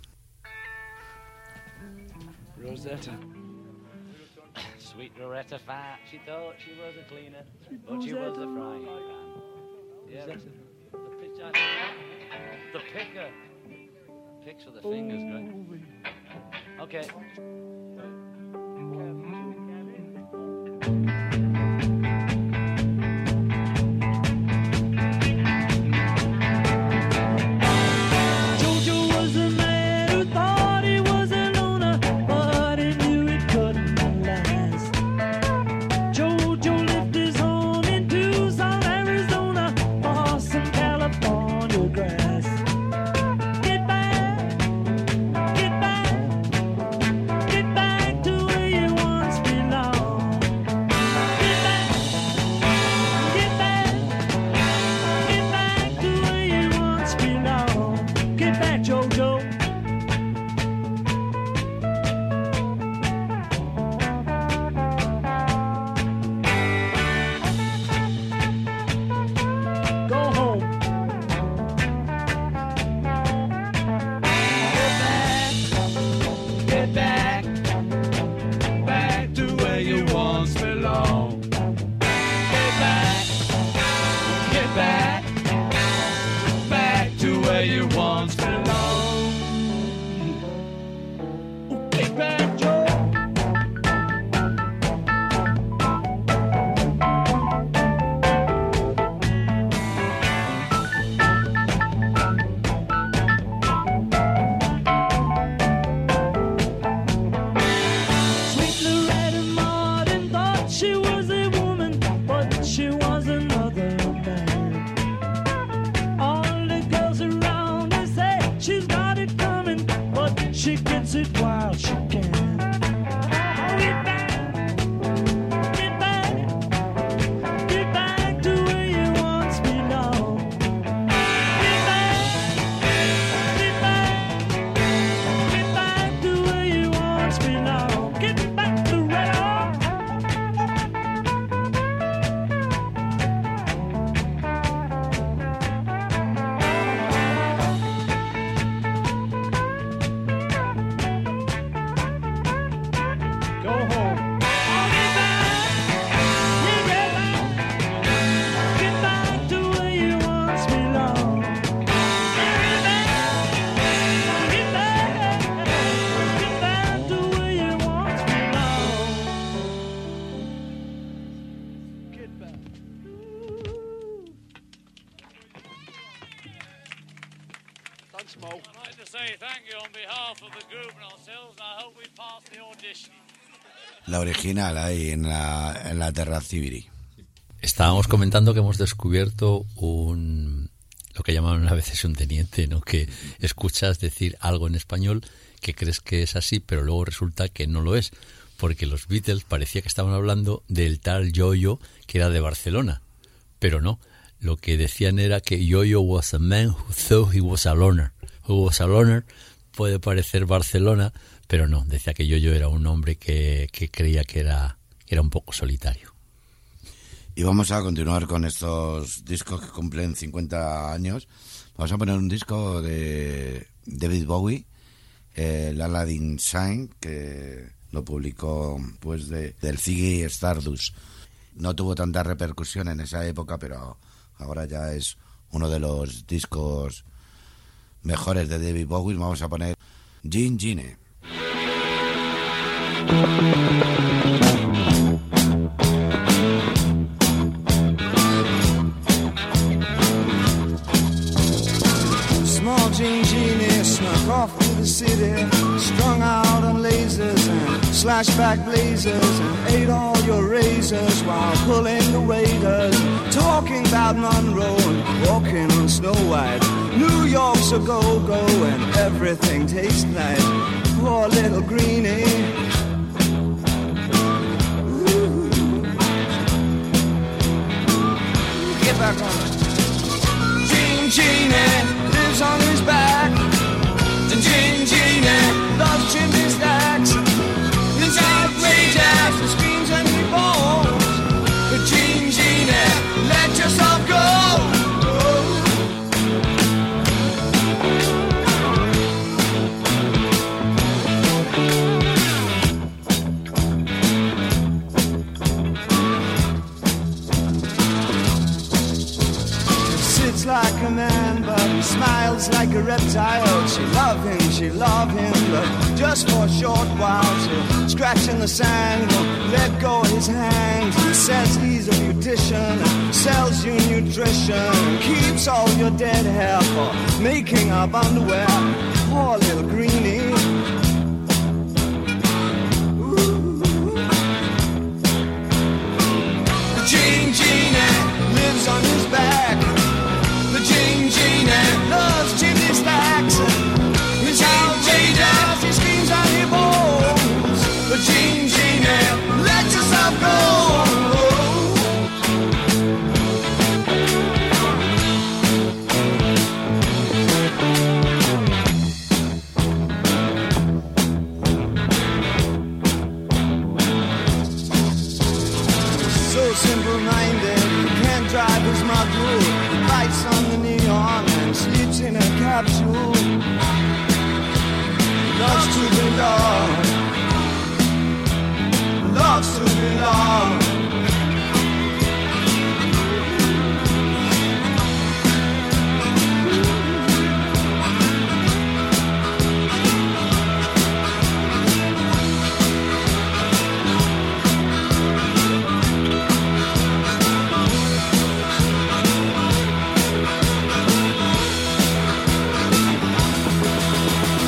Rosetta. Sweet Loretta Fat, she thought she was a cleaner, but she was a frying pan. Yeah, the, the pitcher. The picker. Picks with the fingers, great. Okay. Get back, She gets it while she can. Get back, get back, get back to where you once belonged. Get back, get back, get back to where you once belonged. Get back to right on. Thanks, Mo. I'd like to say thank you on behalf of the group and ourselves, and I hope we pass the audition. La original ahí en la, en la Terra Civiri. Estábamos comentando que hemos descubierto un lo que llamaban a veces un teniente, ¿no? Que escuchas decir algo en español que crees que es así, pero luego resulta que no lo es, porque los Beatles parecía que estaban hablando del tal Yo-Yo que era de Barcelona, pero no. Lo que decían era que Yo-Yo was a man who thought he was a loner. Who was a loner puede parecer Barcelona, pero no. Decía que Yo-Yo era un hombre que, que creía que era, que era un poco solitario. Y vamos a continuar con estos discos que cumplen cincuenta años. Vamos a poner un disco de David Bowie, el Aladdin Sane, que lo publicó pues de, del Ziggy Stardust. No tuvo tanta repercusión en esa época, pero ahora ya es uno de los discos mejores de David Bowie. Vamos a poner Jean Gene. Small Jean Genie snuck off to the city, strung out on lasers and slashback blazers, and ate all your razors while pulling the waiters, talking about Monroe and walking on Snow White. New York's a go-go and everything tastes like poor little greenie. Ooh. Get back on it. Jean Genie lives on his back. The Jean Genie loves chimney stacks. It's outrageous, he screams and he falls. But Jean Genie, let yourself go. Sits like a man, but he smiles like a reptile. She love him, she love him, but just for a short while. She'll scratch in the sand, won't let go of his hand. He says he's a beautician, and sells you nutrition, and keeps all your dead hair for making up underwear. Poor little greenie. Ooh. Jean Genie lives on his back. The Jean Genie loves chimney stacks. It's outrageous, he screams and he moans. The Jean Genie, let yourself go. So simple-minded, he can't drive his model. He bites on the neon and sleeps in a capsule. Loves to belong. Loves to belong.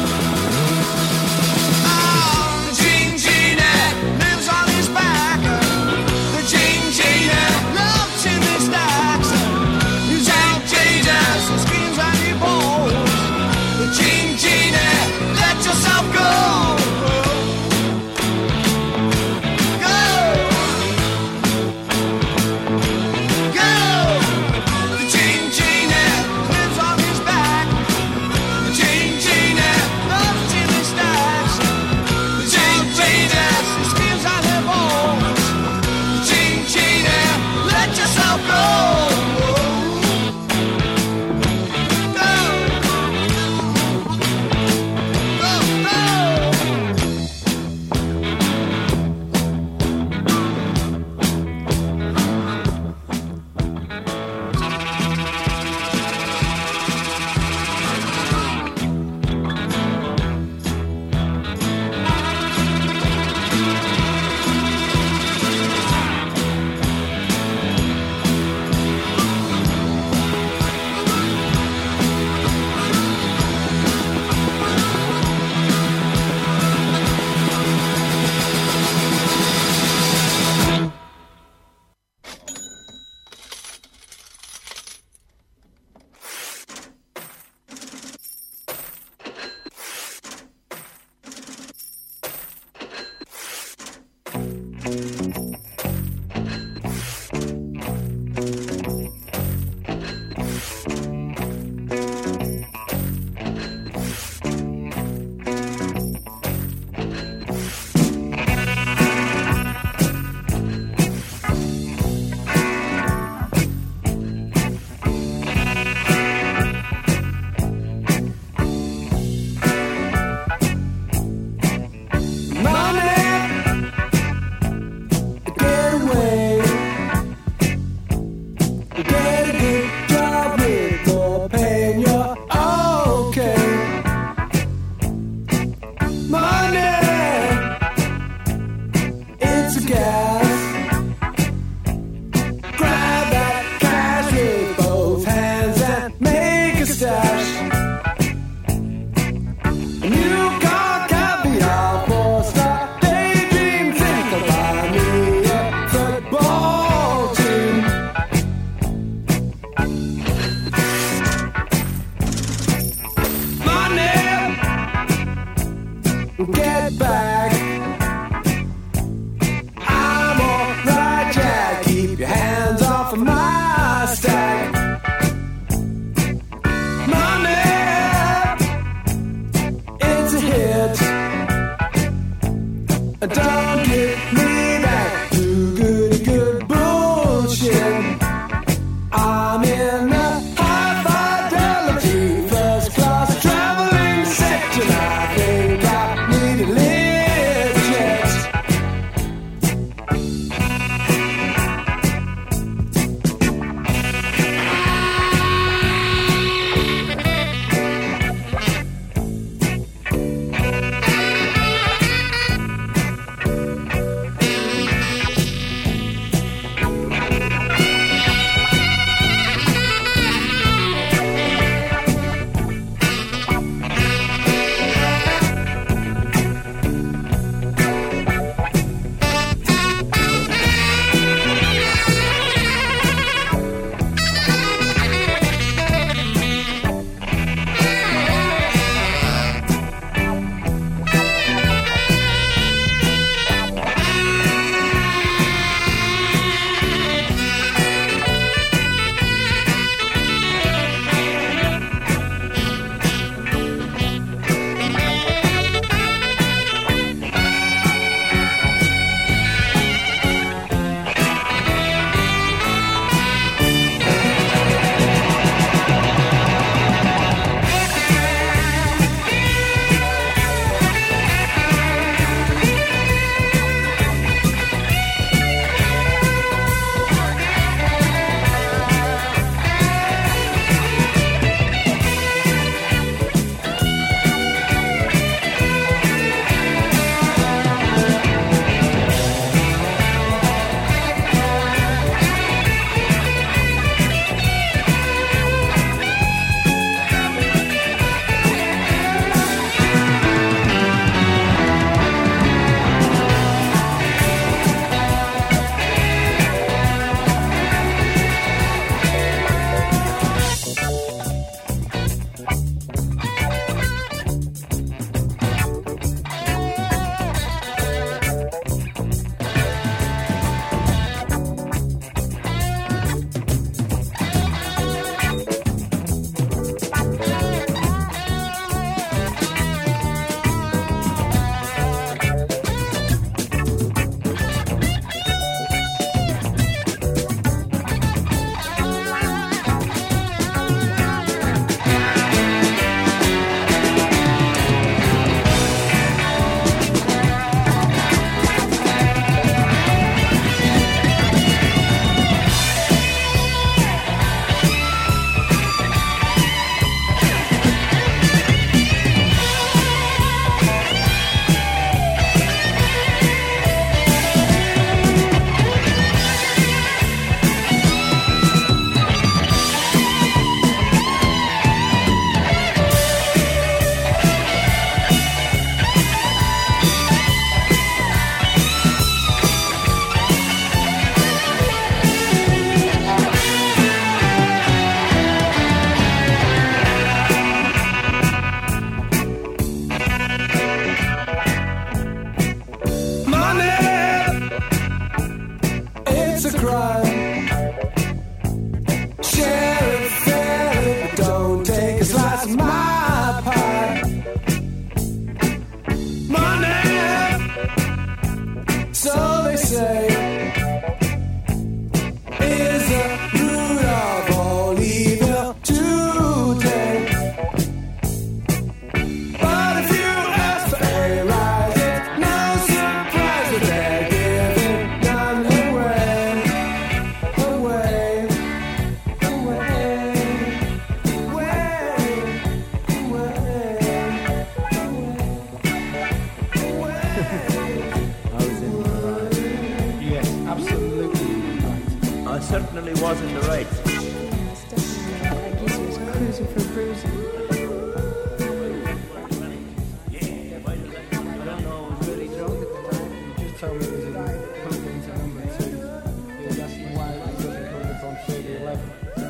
Jean Genie lives on his back. get back. I'm alright, Jack. Keep your hands off of my stack. Money, it's a hit. Don't get me back to good, good bullshit. I'm in a high fidelity first class traveling section. I think I need a lift jet.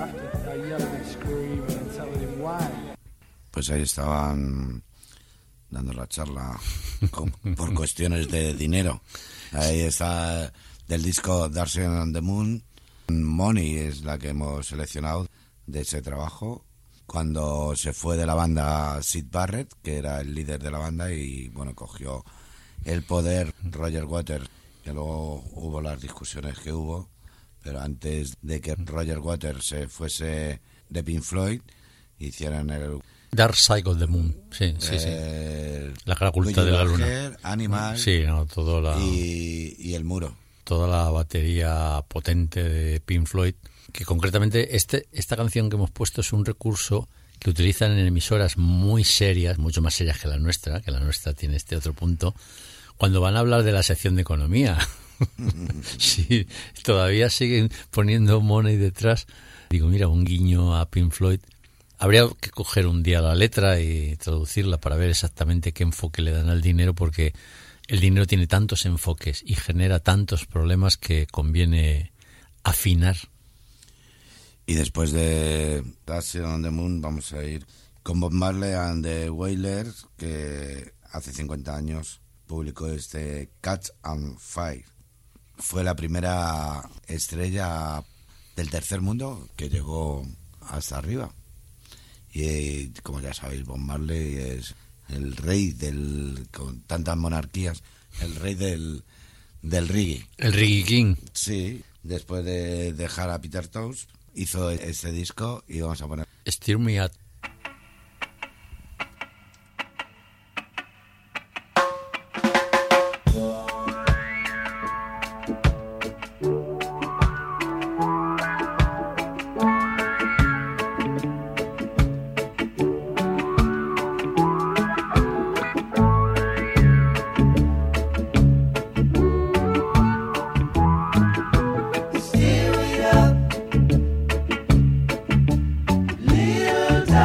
Pues ahí estaban dando la charla con, por cuestiones de dinero. Ahí está del disco Dancing on the Moon. Money es la que hemos seleccionado de ese trabajo. Cuando se fue de la banda Syd Barrett, que era el líder de la banda, y bueno, cogió el poder Roger Waters, que luego hubo las discusiones que hubo, pero antes de que Roger Waters se fuese de Pink Floyd, hicieron el Dark Side of the Moon, sí, sí, eh, sí. La cara oculta de la luna. Animal, sí, no, todo la... y, y el muro. Toda la batería potente de Pink Floyd, que concretamente este, esta canción que hemos puesto es un recurso que utilizan en emisoras muy serias, mucho más serias que la nuestra, que la nuestra tiene este otro punto, cuando van a hablar de la sección de economía. Sí, todavía siguen poniendo money detrás. Digo, mira, un guiño a Pink Floyd. Habría que coger un día la letra y traducirla para ver exactamente qué enfoque le dan al dinero, porque el dinero tiene tantos enfoques y genera tantos problemas que conviene afinar. Y después de Dancing on the Moon vamos a ir con Bob Marley and the Wailers, que hace cincuenta años publicó este Catch and Fire. Fue la primera estrella del tercer mundo que llegó hasta arriba. Y como ya sabéis, Bob Marley es el rey del, con tantas monarquías, el rey del, del reggae. El Reggae King. Sí, después de dejar a Peter Tosh, hizo este disco y vamos a poner Steer Me Up. Little time.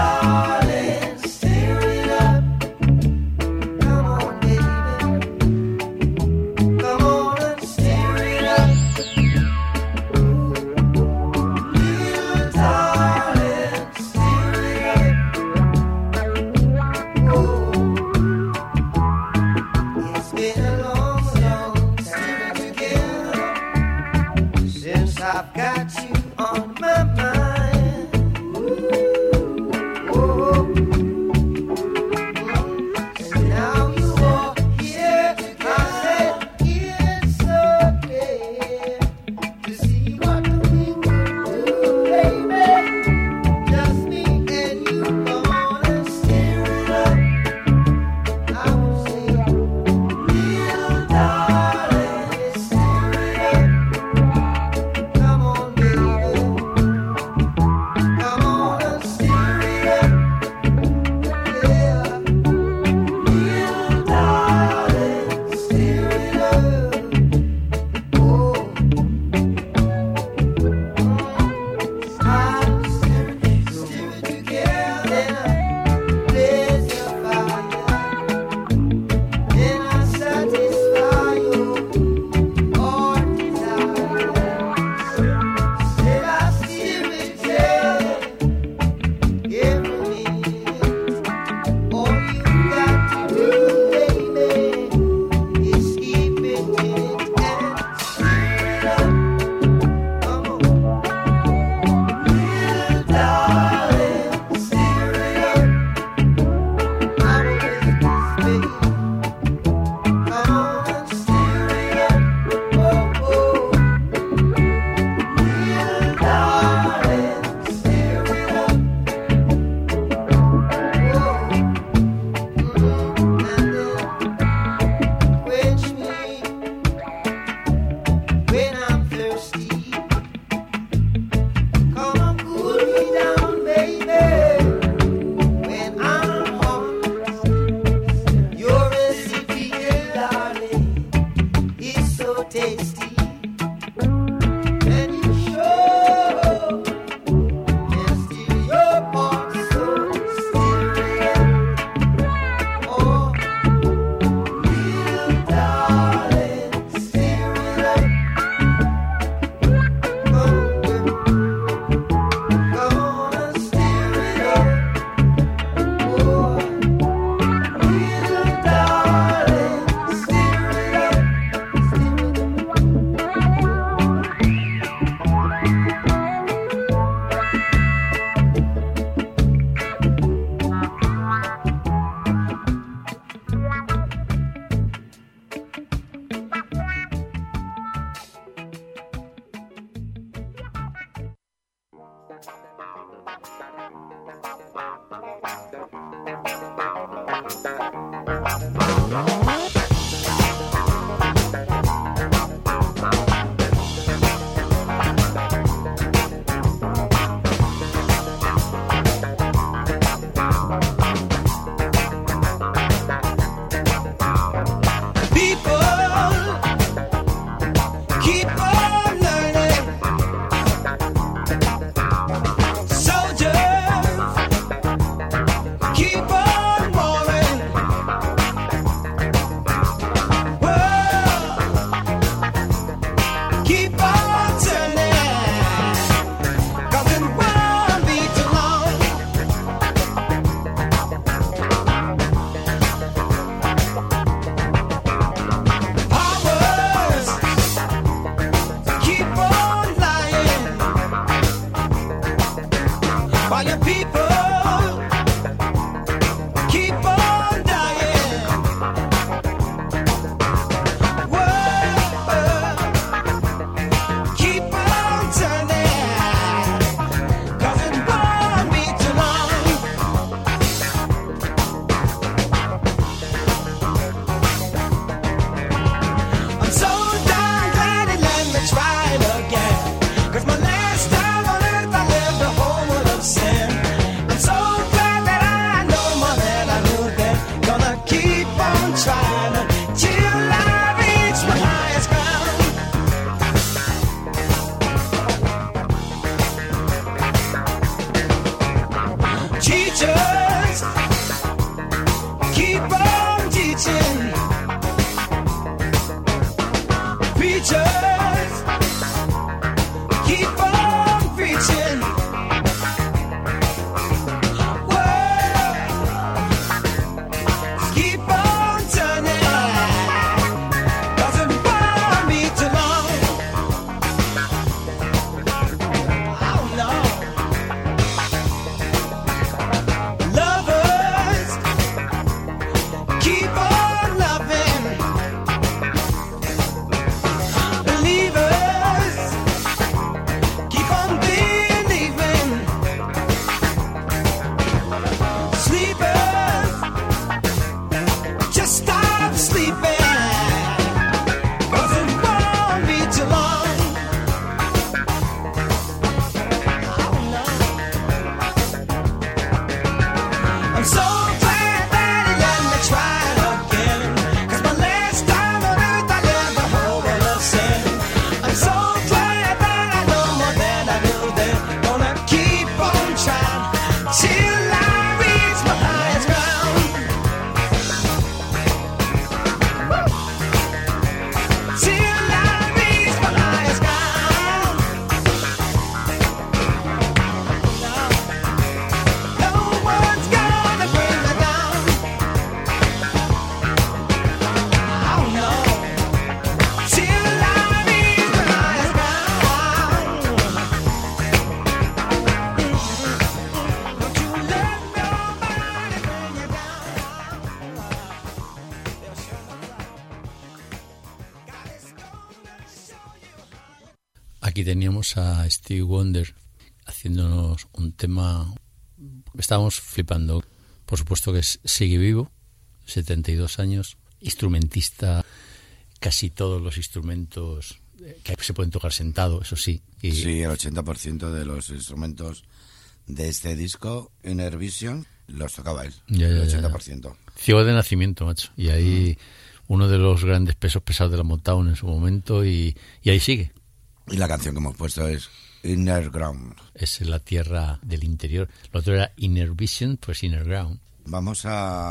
Aquí teníamos a Stevie Wonder haciéndonos un tema que estábamos flipando. Por supuesto que sigue vivo, setenta y dos años, instrumentista, casi todos los instrumentos que se pueden tocar sentado, eso sí. Y... Sí, el ochenta por ciento de los instrumentos de este disco, Inner Vision, los tocaba él, ya, ya, el ochenta por ciento. Ya, ya. Ciego de nacimiento, macho. Y ahí mm. uno de los grandes pesos pesados de la Motown en su momento, y, y ahí sigue. Y la canción que hemos puesto es Inner Ground. Es la tierra del interior. Lo otro era Inner Vision, pues Inner Ground. Vamos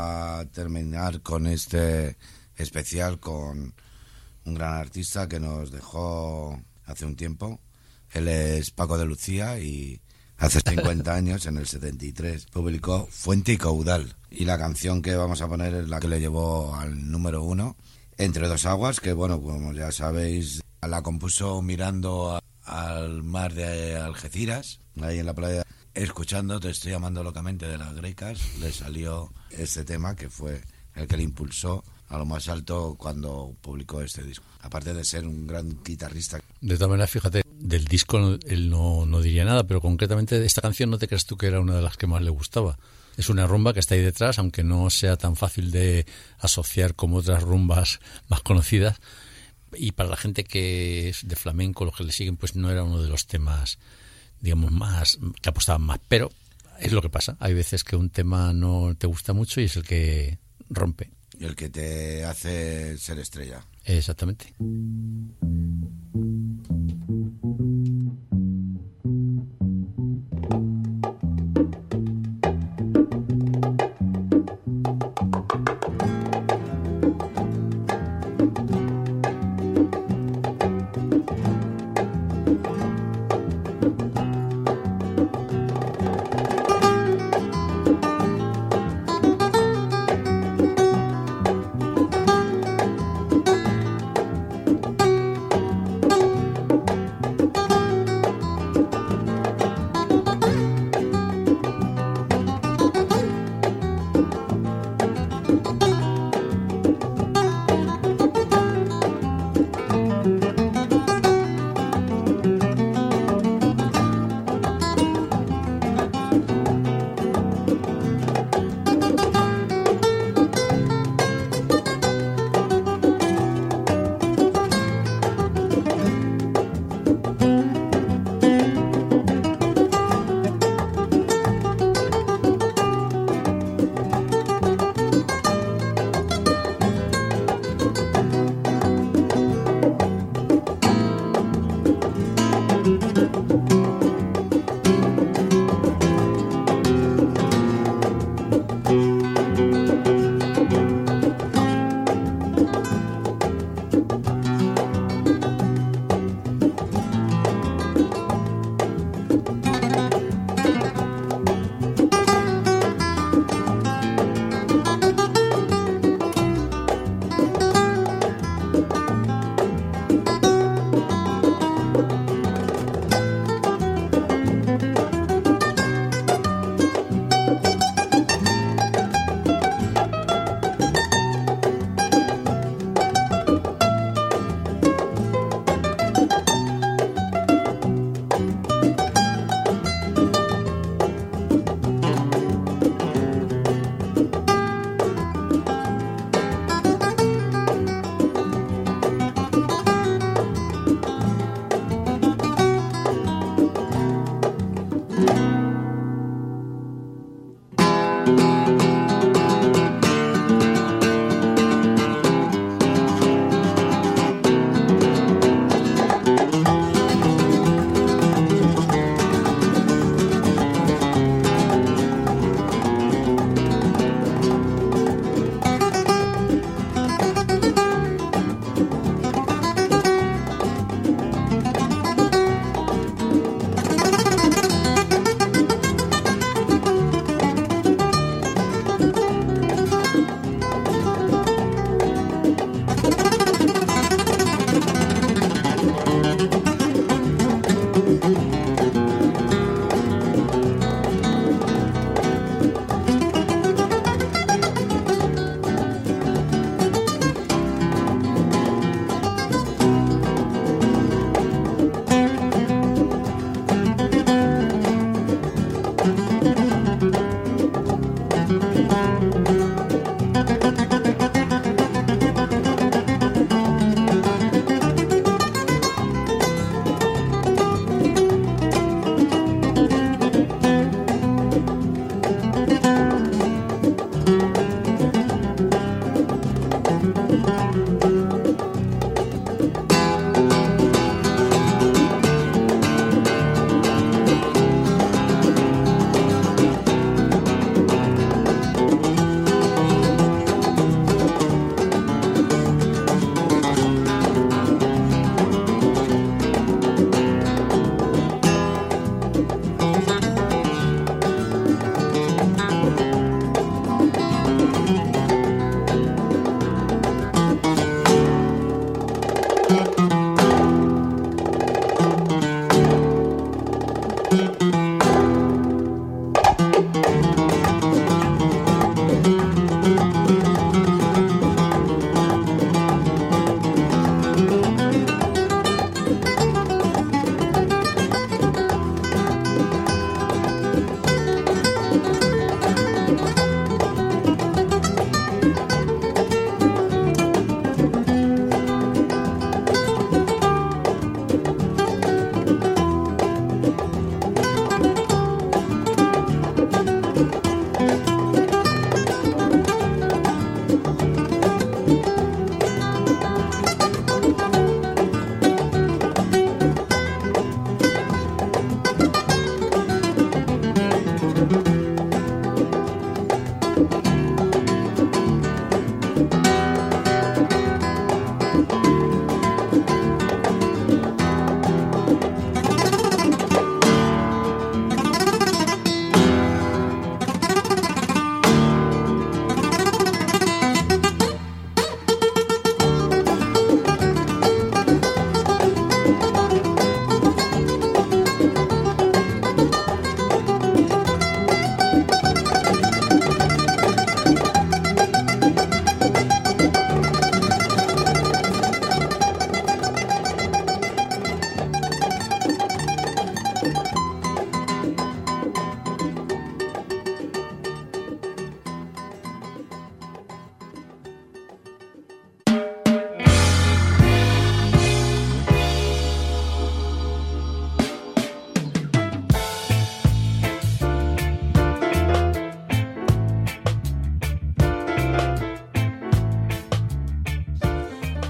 a terminar con este especial con un gran artista que nos dejó hace un tiempo. Él es Paco de Lucía y hace cincuenta años, en el setenta y tres, publicó Fuente y Caudal. Y la canción que vamos a poner es la que le llevó al número uno, Entre dos aguas, que bueno, como ya sabéis, la compuso mirando a, al mar de Algeciras, ahí en la playa, escuchando Te estoy amando locamente de las Grecas. Le salió este tema que fue el que le impulsó a lo más alto cuando publicó este disco, aparte de ser un gran guitarrista. De todas maneras, fíjate, del disco él no, no diría nada, pero concretamente de esta canción no te creas tú que era una de las que más le gustaba. es una rumba que está ahí detrás, aunque no sea tan fácil de asociar como otras rumbas más conocidas. Y para la gente que es de flamenco, los que le siguen, pues no era uno de los temas, digamos, más que apostaban más. Pero es lo que pasa. Hay veces que un tema no te gusta mucho y es el que rompe. Y el que te hace ser estrella. Exactamente.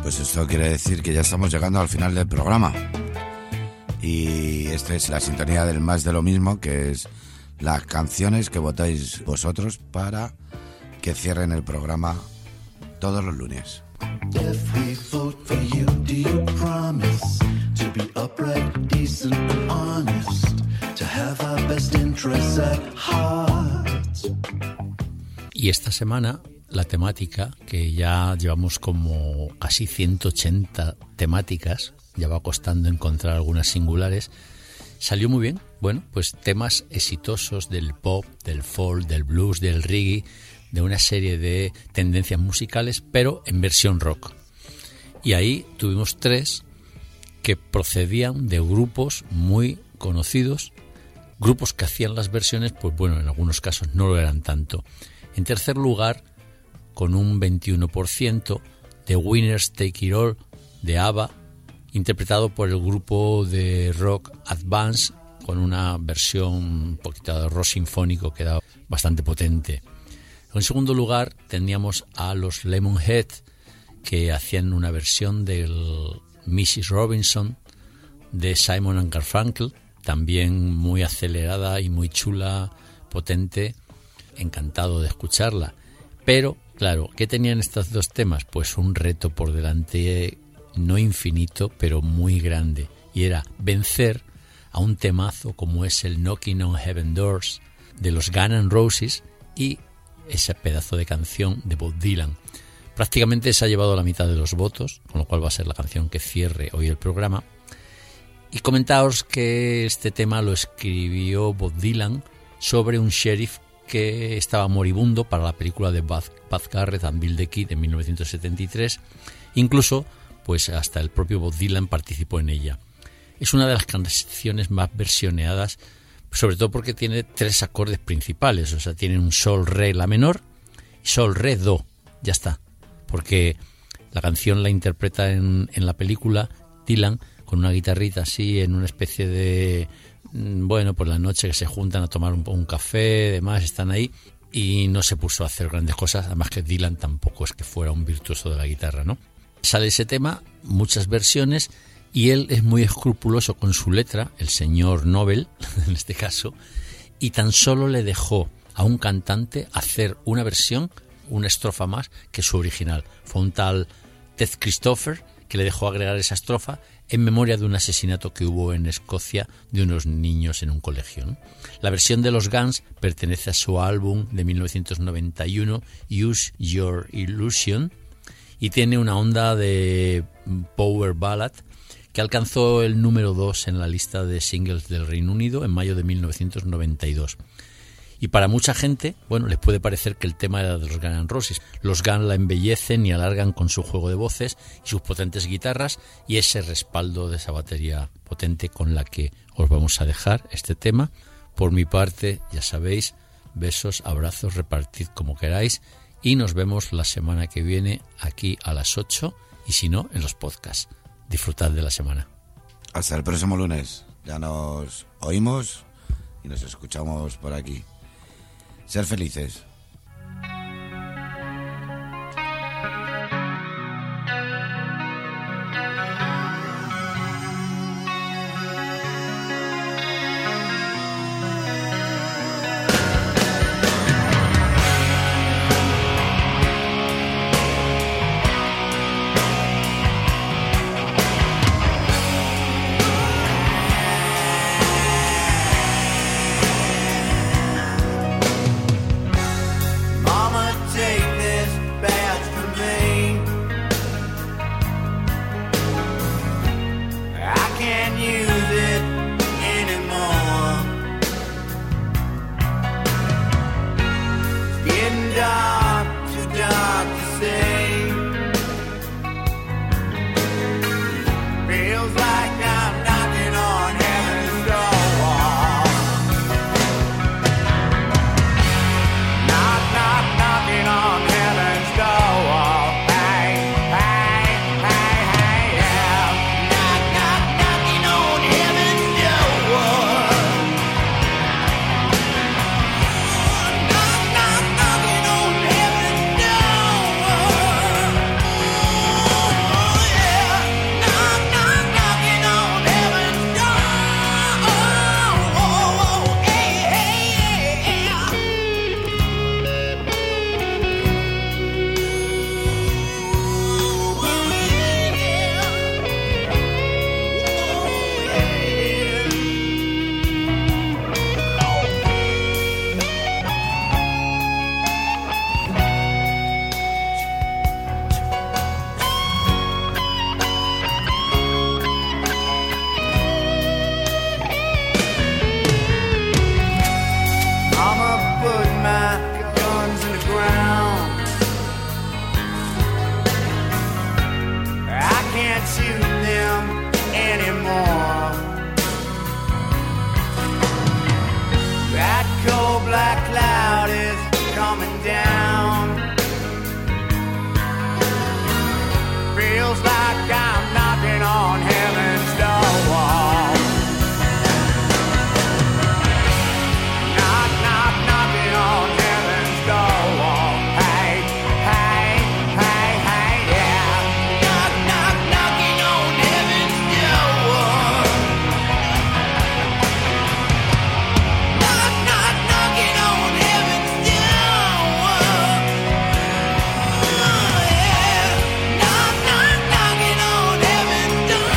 Pues esto quiere decir que ya estamos llegando al final del programa. Y esta es la sintonía del más de lo mismo, que es las canciones que votáis vosotros para que cierren el programa todos los lunes. If we vote for you, do you promise to be upright, decent and honest, to have our best interests at heart? Y esta semana la temática, que ya llevamos como casi ciento ochenta temáticas, ya va costando encontrar algunas singulares, salió muy bien. Bueno, pues temas exitosos del pop, del folk, del blues, del reggae, de una serie de tendencias musicales, pero en versión rock. Y ahí tuvimos tres que procedían de grupos muy conocidos, grupos que hacían las versiones, pues bueno, en algunos casos no lo eran tanto. En tercer lugar, con un veintiuno por ciento, The Winners Take It All de ABBA, interpretado por el grupo de rock Advance, con una versión un poquito de rock sinfónico que era bastante potente. En segundo lugar teníamos a los Lemonhead, que hacían una versión del missus Robinson de Simon and Garfunkel, también muy acelerada y muy chula, potente, encantado de escucharla. Pero, claro, ¿qué tenían estos dos temas? Pues un reto por delante, no infinito, pero muy grande, y era vencer a un temazo como es el Knocking on Heaven Doors de los Guns N' Roses y ese pedazo de canción de Bob Dylan. Prácticamente se ha llevado la mitad de los votos, con lo cual va a ser la canción que cierre hoy el programa. Y comentaos que este tema lo escribió Bob Dylan sobre un sheriff que estaba moribundo para la película de Baz, Baz Garrett and Bill the Kid de mil novecientos setenta y tres. Incluso, pues hasta el propio Bob Dylan participó en ella. Es una de las canciones más versioneadas, sobre todo porque tiene tres acordes principales, o sea, tiene un sol, re, la menor, y sol, re, do, ya está. Porque la canción la interpreta en, en la película Dylan con una guitarrita así, en una especie de, bueno, por la noche que se juntan a tomar un, un café, demás, están ahí, y no se puso a hacer grandes cosas, además que Dylan tampoco es que fuera un virtuoso de la guitarra, ¿no? Sale ese tema, muchas versiones, y él es muy escrupuloso con su letra, el señor Nobel, en este caso, y tan solo le dejó a un cantante hacer una versión, una estrofa más que su original. Fue un tal Ted Christopher que le dejó agregar esa estrofa en memoria de un asesinato que hubo en Escocia de unos niños en un colegio, ¿no? La versión de los Guns pertenece a su álbum de mil novecientos noventa y uno, Use Your Illusion, y tiene una onda de power ballad que alcanzó el número dos en la lista de singles del Reino Unido en mayo de mil novecientos noventa y dos. Y para mucha gente, bueno, les puede parecer que el tema era de los Guns N' Roses. Los Guns la embellecen y alargan con su juego de voces y sus potentes guitarras y ese respaldo de esa batería potente con la que os vamos a dejar este tema. Por mi parte, ya sabéis, besos, abrazos, repartid como queráis y nos vemos la semana que viene aquí a las ocho y si no, en los podcasts. Disfrutad de la semana. Hasta el próximo lunes. Ya nos oímos y nos escuchamos por aquí. Ser felices. feels like I'm knocking on heaven's door. Knock, knock, knocking on heaven's door. Hey, hey, hey, hey, yeah. Knock, knock, knocking on heaven's door. Knock, knock, knocking on heaven's door. Yeah. Knock, knock, knocking on heaven's door.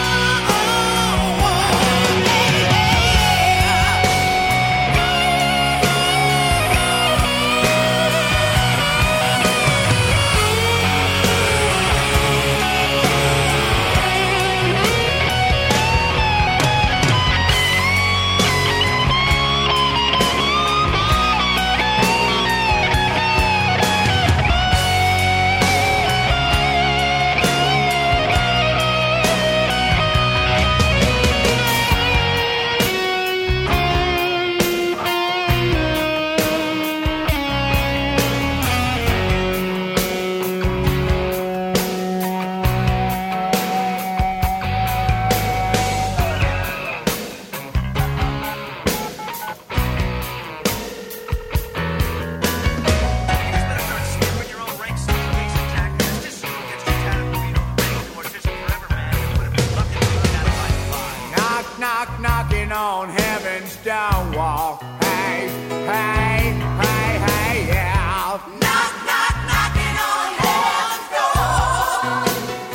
Knock, knock, knocking on heaven's door. Hey, hey, hey, hey, yeah. Knock, knock, knocking on heaven's door.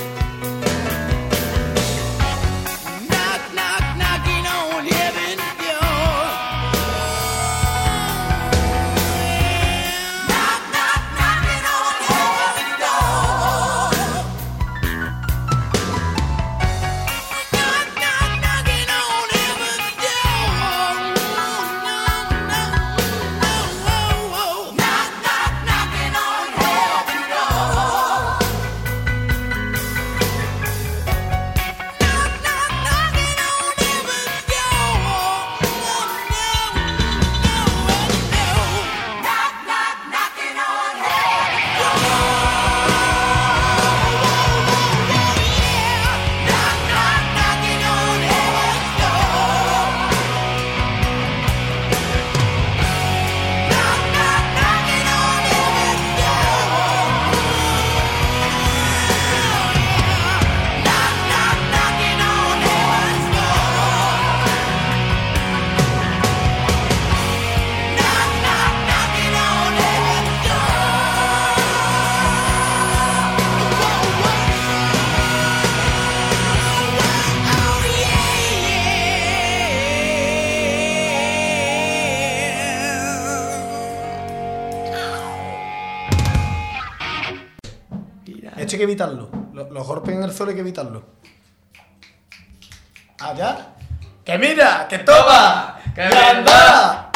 Knock, knock, knocking on heaven's door. Knock, knock, knocking on heaven's door. Knock, knock, knocking on heaven's door. Knock, knock, knocking on heaven's door. Knock, knock, knocking on heaven's door. Knock, knock, knocking on heaven's door. Knock, knock, knocking on heaven's door. Knock, knock, knocking on heaven's door. Knock, knock, knocking on heaven's door. Knock, knock, knocking on heaven's Esto hay que evitarlo. Los, los golpes en el suelo hay que evitarlo. ¿Allá? ¡Que mira! ¡Que toma! ¡Que anda!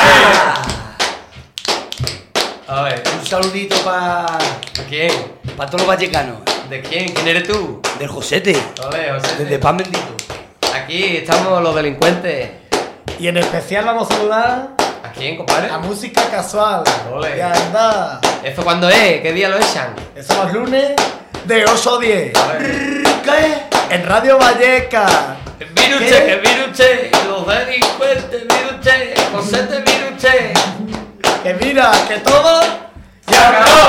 A ver, un saludito para... ¿Para quién? Para todos los vallecanos. ¿De quién? ¿Quién eres tú? Del Josete. Ole, Josete. Desde Pan Bendito. Aquí estamos los delincuentes. Y en especial vamos a saludar ¿A quién, compadre? a música casual. Ole. ¡Que anda! ¿Eso cuándo es? ¿Qué día lo echan? Eso los lunes de ocho a diez. A ver. ¿Qué? En Radio Valleca. Mire usted, que mire usted. Los delincuentes, mire usted. Josete, mire usted. Que mira, que todo... ¡Ya acabó!